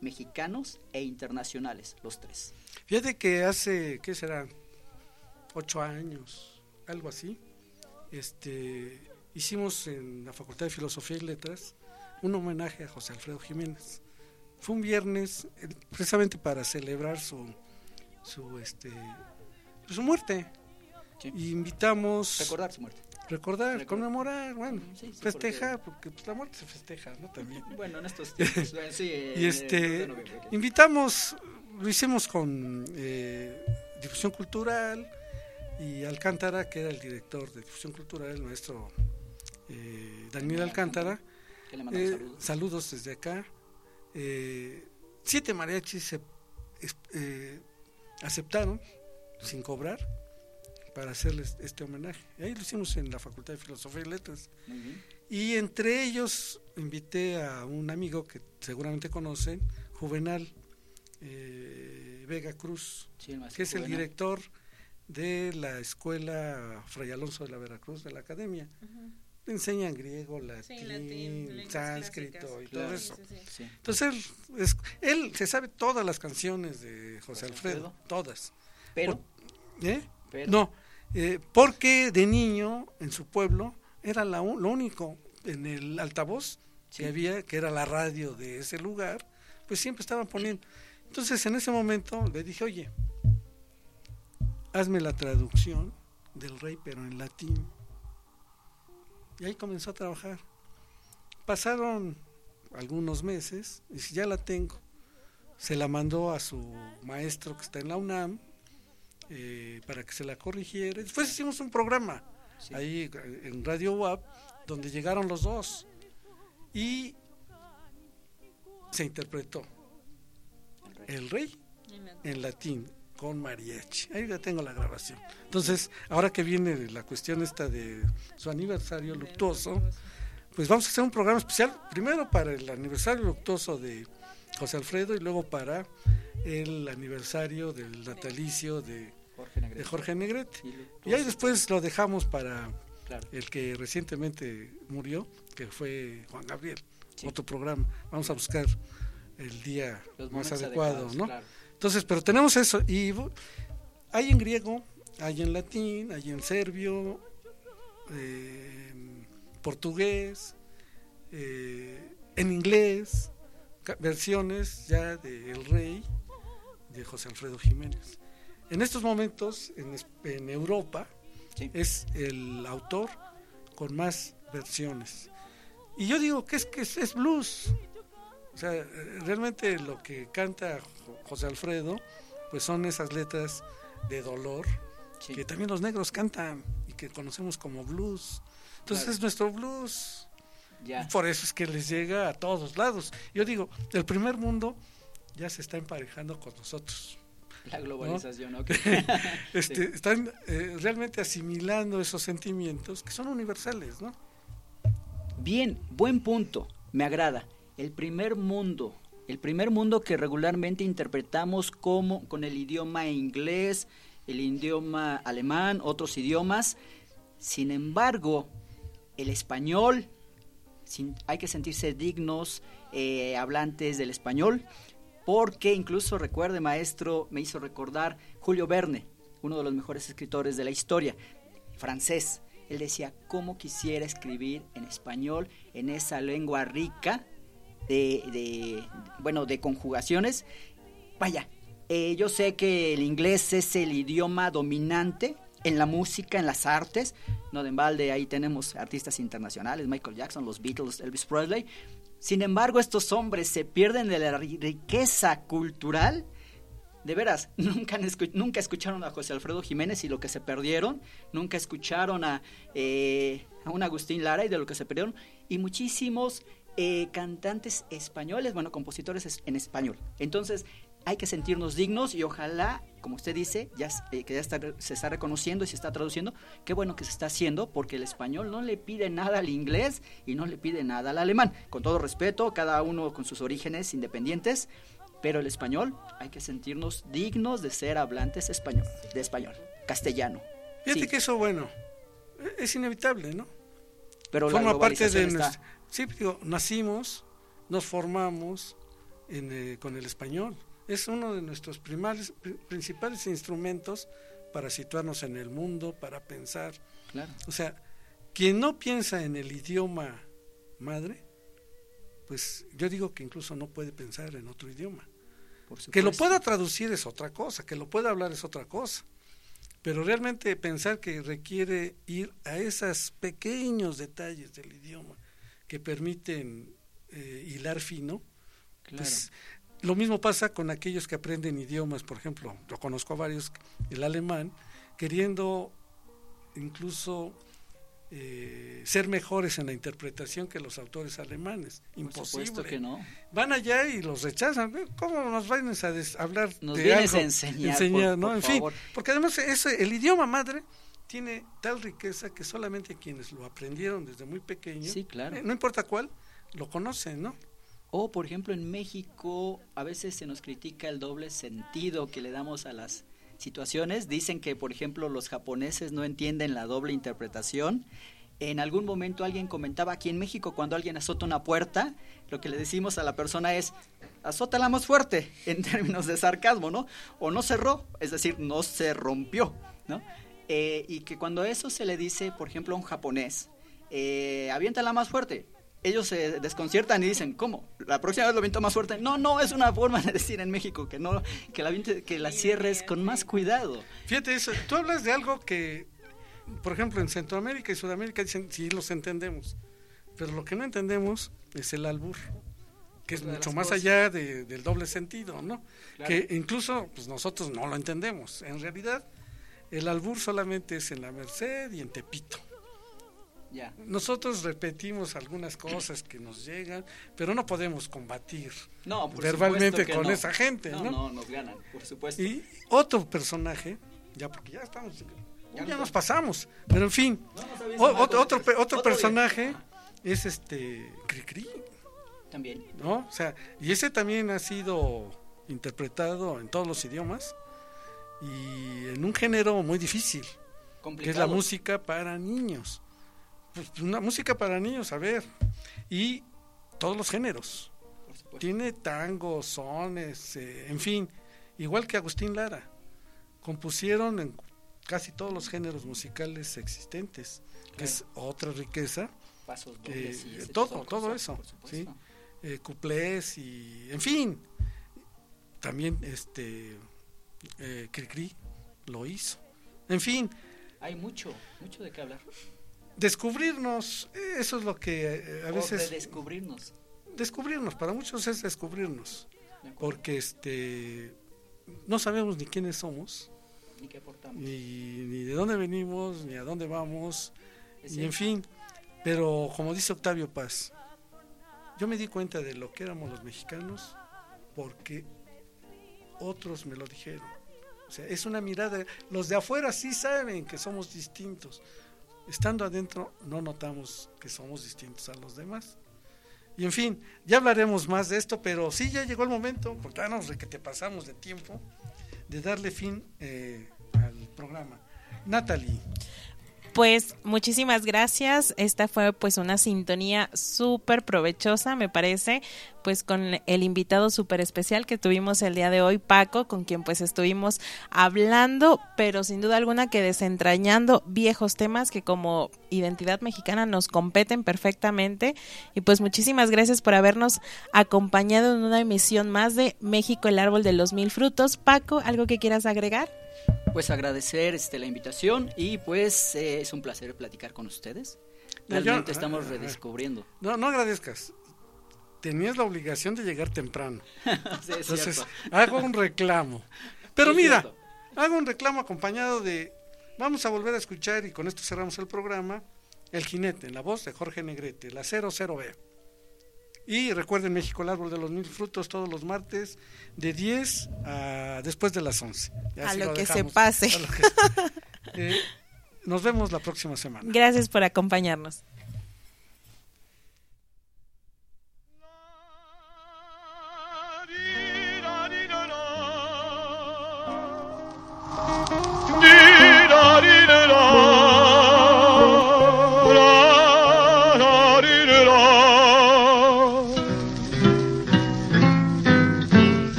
mexicanos e internacionales, los tres. Fíjate que hace, ¿qué será? Ocho años, algo así. Este, hicimos en la Facultad de Filosofía y Letras un homenaje a José Alfredo Jiménez. Fue un viernes, precisamente para celebrar su, su, este, su muerte. Sí. Y invitamos... Recordar su muerte. Recordar, Recordar. conmemorar, bueno, Sí, sí, festejar, porque, porque pues, la muerte se festeja, ¿no? También. Bueno, en estos tiempos, sí. Y este, invitamos, lo hicimos con eh, Difusión Cultural y Alcántara, que era el director de Difusión Cultural, el maestro eh, Daniel Alcántara. Que le mandamos Eh, saludos. saludos desde acá. Eh, siete mariachis se eh, aceptaron sin cobrar para hacerles este homenaje. Y ahí lo hicimos en la Facultad de Filosofía y Letras. Muy bien. Y entre ellos invité a un amigo que seguramente conocen, Juvenal eh, Vega Cruz, Sí, el maestro que es el Juvenal. director de la escuela Fray Alonso de la Veracruz de la Academia. Ujú. Enseñan griego, latín, Sí, latín, lenguas sánscrito clásicas. y Claro. todo Sí, eso. sí, sí. Sí. Entonces él, es- él se sabe todas las canciones de José José Alfredo, Alfredo. todas. Pero, Por- ¿eh? pero- No, eh, porque de niño en su pueblo era la, u- lo único en el altavoz Sí. que había, que era la radio de ese lugar, pues siempre estaban poniendo. Entonces en ese momento le dije, oye, hazme la traducción del Rey, pero en latín. Y ahí comenzó a trabajar. Pasaron algunos meses, y si ya la tengo, se la mandó a su maestro que está en la UNAM, eh, para que se la corrigiera. Después hicimos un programa Sí. ahí eh, en Radio U A P, donde llegaron los dos, y se interpretó El Rey en latín con mariachi. Ahí ya tengo la grabación. Entonces, ahora que viene la cuestión esta de su aniversario luctuoso, pues vamos a hacer un programa especial, primero para el aniversario luctuoso de José Alfredo y luego para el aniversario del natalicio de Jorge Negrete. de Jorge Negrete. Y luctuoso. Y ahí después lo dejamos para Claro. el que recientemente murió, que fue Juan Gabriel, Sí. otro programa. Vamos a buscar el día Los más momentos adecuado, adecuados, ¿no? claro. Entonces, pero tenemos eso, y bu- hay en griego, hay en latín, hay en serbio, eh, en portugués, eh, en inglés, ca- versiones ya de El Rey, de José Alfredo Jiménez. En estos momentos, en, es- en Europa, Sí. es el autor con más versiones. Y yo digo que es que es, es blues. O sea, eh, realmente lo que canta Jo- José Alfredo, pues son esas letras de dolor Sí. que también los negros cantan y que conocemos como blues. Entonces Claro. es nuestro blues. Ya. Por eso es que les llega a todos lados. Yo digo, el primer mundo ya se está emparejando con nosotros. La globalización, ¿no? Este, Sí. Están eh, realmente asimilando esos sentimientos que son universales, ¿no? Bien, buen punto, me agrada. El primer mundo, el primer mundo que regularmente interpretamos como con el idioma inglés, el idioma alemán, otros idiomas. Sin embargo, el español, sin- hay que sentirse dignos, eh, hablantes del español, porque incluso recuerde, maestro, me hizo recordar Julio Verne, uno de los mejores escritores de la historia, francés. Él decía, ¿cómo quisiera escribir en español, en esa lengua rica de, de bueno, de conjugaciones? Vaya, eh, yo sé que el inglés es el idioma dominante en la música, en las artes. No de embalde, ahí tenemos artistas internacionales, Michael Jackson, los Beatles, Elvis Presley. Sin embargo, estos hombres se pierden de la ri- riqueza cultural. De veras, nunca, han escu- nunca escucharon a José Alfredo Jiménez y lo que se perdieron, nunca escucharon a, eh, a un Agustín Lara y de lo que se perdieron, y muchísimos eh, cantantes españoles, bueno, compositores es- en español. Entonces, hay que sentirnos dignos y ojalá, como usted dice, ya s- eh, que ya está, se está reconociendo y se está traduciendo, qué bueno que se está haciendo, porque el español no le pide nada al inglés y no le pide nada al alemán. Con todo respeto, cada uno con sus orígenes independientes, pero el español hay que sentirnos dignos de ser hablantes español, de español, castellano. Fíjate Sí, que eso, bueno, e- es inevitable, ¿no? pero la Forma parte de globalización está... nuestra... Sí, digo, nacimos, nos formamos, en, eh, con el español. Es uno de nuestros primales, pr- principales instrumentos para situarnos en el mundo, para pensar. Claro. O sea, quien no piensa en el idioma madre, pues yo digo que incluso no puede pensar en otro idioma. Que lo pueda traducir es otra cosa, que lo pueda hablar es otra cosa, pero realmente pensar que requiere ir a esos pequeños detalles del idioma que permiten eh, hilar fino, Claro. pues lo mismo pasa con aquellos que aprenden idiomas, por ejemplo, yo conozco a varios, el alemán, queriendo incluso eh, ser mejores en la interpretación que los autores alemanes. Imposible. Por supuesto que no. Van allá y los rechazan. ¿Cómo nos van a des- hablar Nos de vienes algo? a enseñar, Enseñar, por- ¿no? por En favor. fin, porque además ese, el idioma madre tiene tal riqueza que solamente quienes lo aprendieron desde muy pequeño, Sí, claro. eh, no importa cuál, lo conocen, ¿no? O, por ejemplo, en México a veces se nos critica el doble sentido que le damos a las situaciones. Dicen que, por ejemplo, los japoneses no entienden la doble interpretación. En algún momento alguien comentaba aquí en México, cuando alguien azota una puerta, lo que le decimos a la persona es, azótala más fuerte, en términos de sarcasmo, ¿no? O no cerró, es decir, no se rompió, ¿no? Eh, y que cuando eso se le dice, por ejemplo, a un japonés, eh, aviéntala más fuerte, ellos se desconciertan y dicen, ¿cómo? ¿La próxima vez lo aviento más fuerte? No, no, es una forma de decir en México que no, que la, aviente, que la cierres con más cuidado. Fíjate eso, tú hablas de algo que, por ejemplo, en Centroamérica y Sudamérica dicen, sí, los entendemos, pero lo que no entendemos es el albur, que es Otra de mucho las más cosas. allá de, del doble sentido, ¿no? Claro. Que incluso pues nosotros no lo entendemos. En realidad, el albur solamente es en la Merced y en Tepito. Ya. Nosotros repetimos algunas cosas que nos llegan, pero no podemos combatir No, por verbalmente supuesto que con no. esa gente, No, ¿no? no, nos ganan, por supuesto. Y otro personaje, ya porque ya estamos, ya, Ya nos no- pasamos, pero en fin, No nos avisa o- Marco, otro, otro, pe- otro otro personaje día. es este Cricri, También. ¿no? O sea, y ese también ha sido interpretado en todos los idiomas y en un género muy difícil, que es la Complicado. música para niños. Pues una música para niños, a ver, y todos los géneros. Tiene tangos, sones, eh, en fin, igual que Agustín Lara. Compusieron en casi todos los géneros musicales existentes, que es otra riqueza. Pasos que, dobles y eh, ese todo, tipo de todo cosas, eso, por ¿sí? supuesto. Eh, cuplés y, en fin, también este eh, Cricri lo hizo. En fin, Hay mucho, mucho de qué hablar. descubrirnos, eh, eso es lo que eh, a O veces... redescubrirnos. Descubrirnos, para muchos es descubrirnos, porque este no sabemos ni quiénes somos, Ni qué aportamos. ni, ni de dónde venimos, ni a dónde vamos, Es y en cierto. fin, pero como dice Octavio Paz, yo me di cuenta de lo que éramos los mexicanos porque otros me lo dijeron. O sea, es una mirada, los de afuera sí saben que somos distintos, estando adentro no notamos que somos distintos a los demás. Y en fin, ya hablaremos más de esto, pero sí ya llegó el momento, porque danos de que te pasamos de tiempo, de darle fin eh, al programa. Natalie. Pues muchísimas gracias. Esta fue pues una sintonía súper provechosa, me parece, pues con el invitado súper especial que tuvimos el día de hoy, Paco, con quien pues estuvimos hablando, pero sin duda alguna que desentrañando viejos temas que como identidad mexicana nos competen perfectamente. Y pues muchísimas gracias por habernos acompañado en una emisión más de México, el árbol de los mil frutos. Paco, ¿algo que quieras agregar? Pues agradecer este, la invitación y pues eh, es un placer platicar con ustedes. No, yo- Realmente estamos redescubriendo. No, no agradezcas. Tenías la obligación de llegar temprano. Sí, es Entonces, cierto. hago un reclamo. Pero Sí, es mira, cierto. hago un reclamo acompañado de, vamos a volver a escuchar, y con esto cerramos el programa, El Jinete, en la voz de Jorge Negrete, la cero cero B. Y recuerden, México, el árbol de los mil frutos, todos los martes, de diez a después de las once. Ya A así lo que se dejamos, pase. a lo que se- Eh, nos vemos la próxima semana. Gracias por acompañarnos.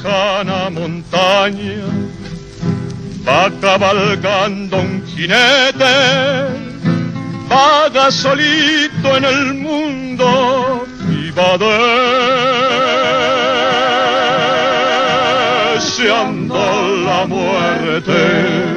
lejana montaña va cabalgando un jinete, vaga solito en el mundo y va deseando la muerte.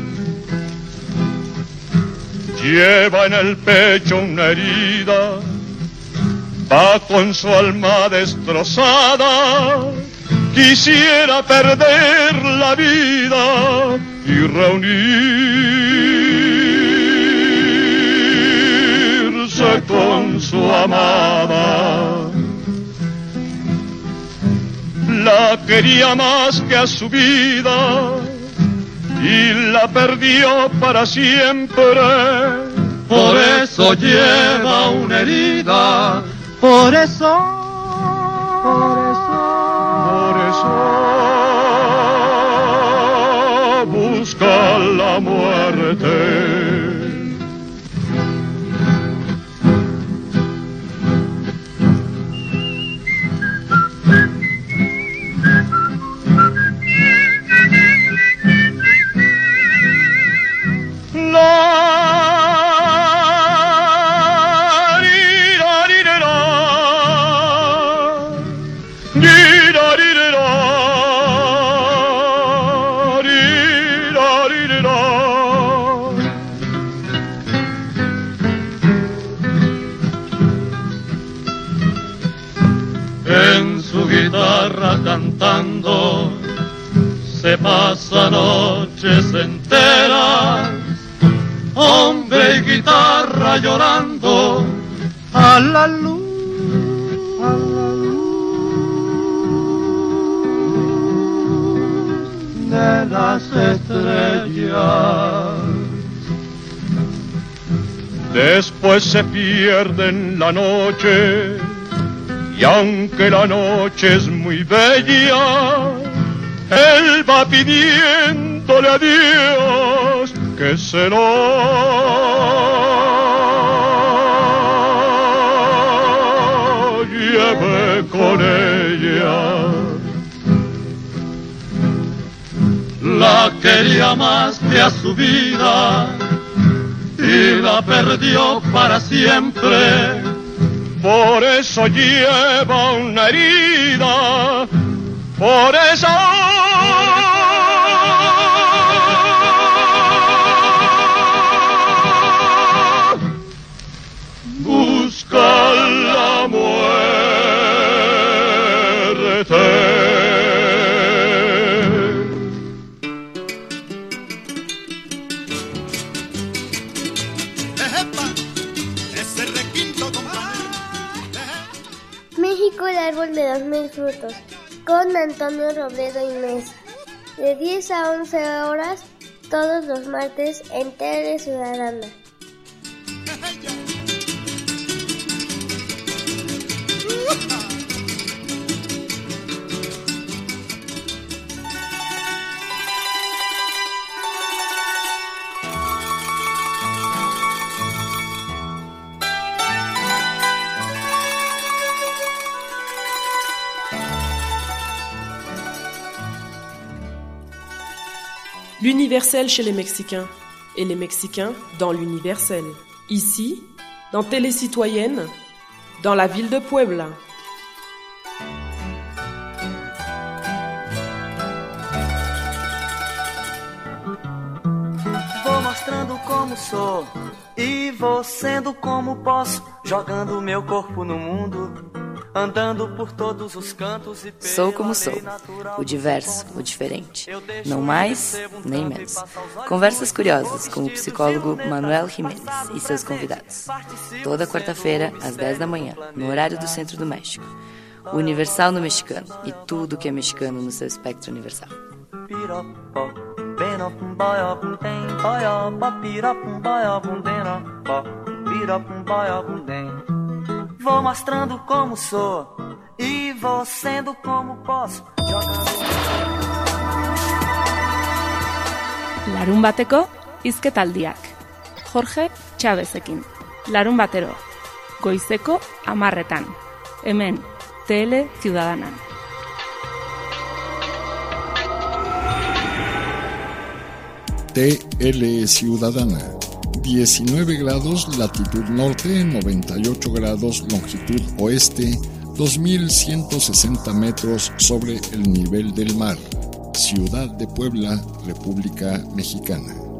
Lleva en el pecho una herida, va con su alma destrozada, quisiera perder la vida y reunirse con su amada. La quería más que a su vida y la perdió para siempre. Por eso lleva una herida, por eso, por eso, por eso busca la muerte. Cantando se pasa noches enteras, hombre y guitarra llorando a la luz, a la luz de las estrellas. Después se pierde en la noche, y aunque la noche es muy bella, él va pidiéndole a Dios que se lo lleve con ella. La quería más que a su vida y la perdió para siempre. Por eso lleva una herida, por eso busca la muerte. México, el árbol de los mil frutos, con Antonio Robledo y Mesa, de diez a once horas, todos los martes en Tele Ciudadana. L'universel chez les Mexicains et les Mexicains dans l'universel. Ici, dans Télé Citoyenne, dans la ville de Puebla. Vou mostrando como sou e vou sendo como posso, jogando meu corpo no mundo, andando por todos os cantos e Sou como sou, o diverso, o diferente, não mais nem menos. Conversas curiosas com o psicólogo Manuel Jiménez e seus convidados. Toda quarta-feira, às dez da manhã, no horário do Centro do México. O Universal no mexicano e tudo que é mexicano no seu espectro universal. Vou mostrando como sou e vou sendo como posso, jogando. Larun bateko hizketaldiak. Jorge Chavezekin. Larun batero. Goizeko hamarretan. Hemen Tele Ciudadanan. T L Ciudadana. diecinueve grados latitud norte, noventa y ocho grados longitud oeste, dos mil ciento sesenta metros sobre el nivel del mar. Ciudad de Puebla, República Mexicana.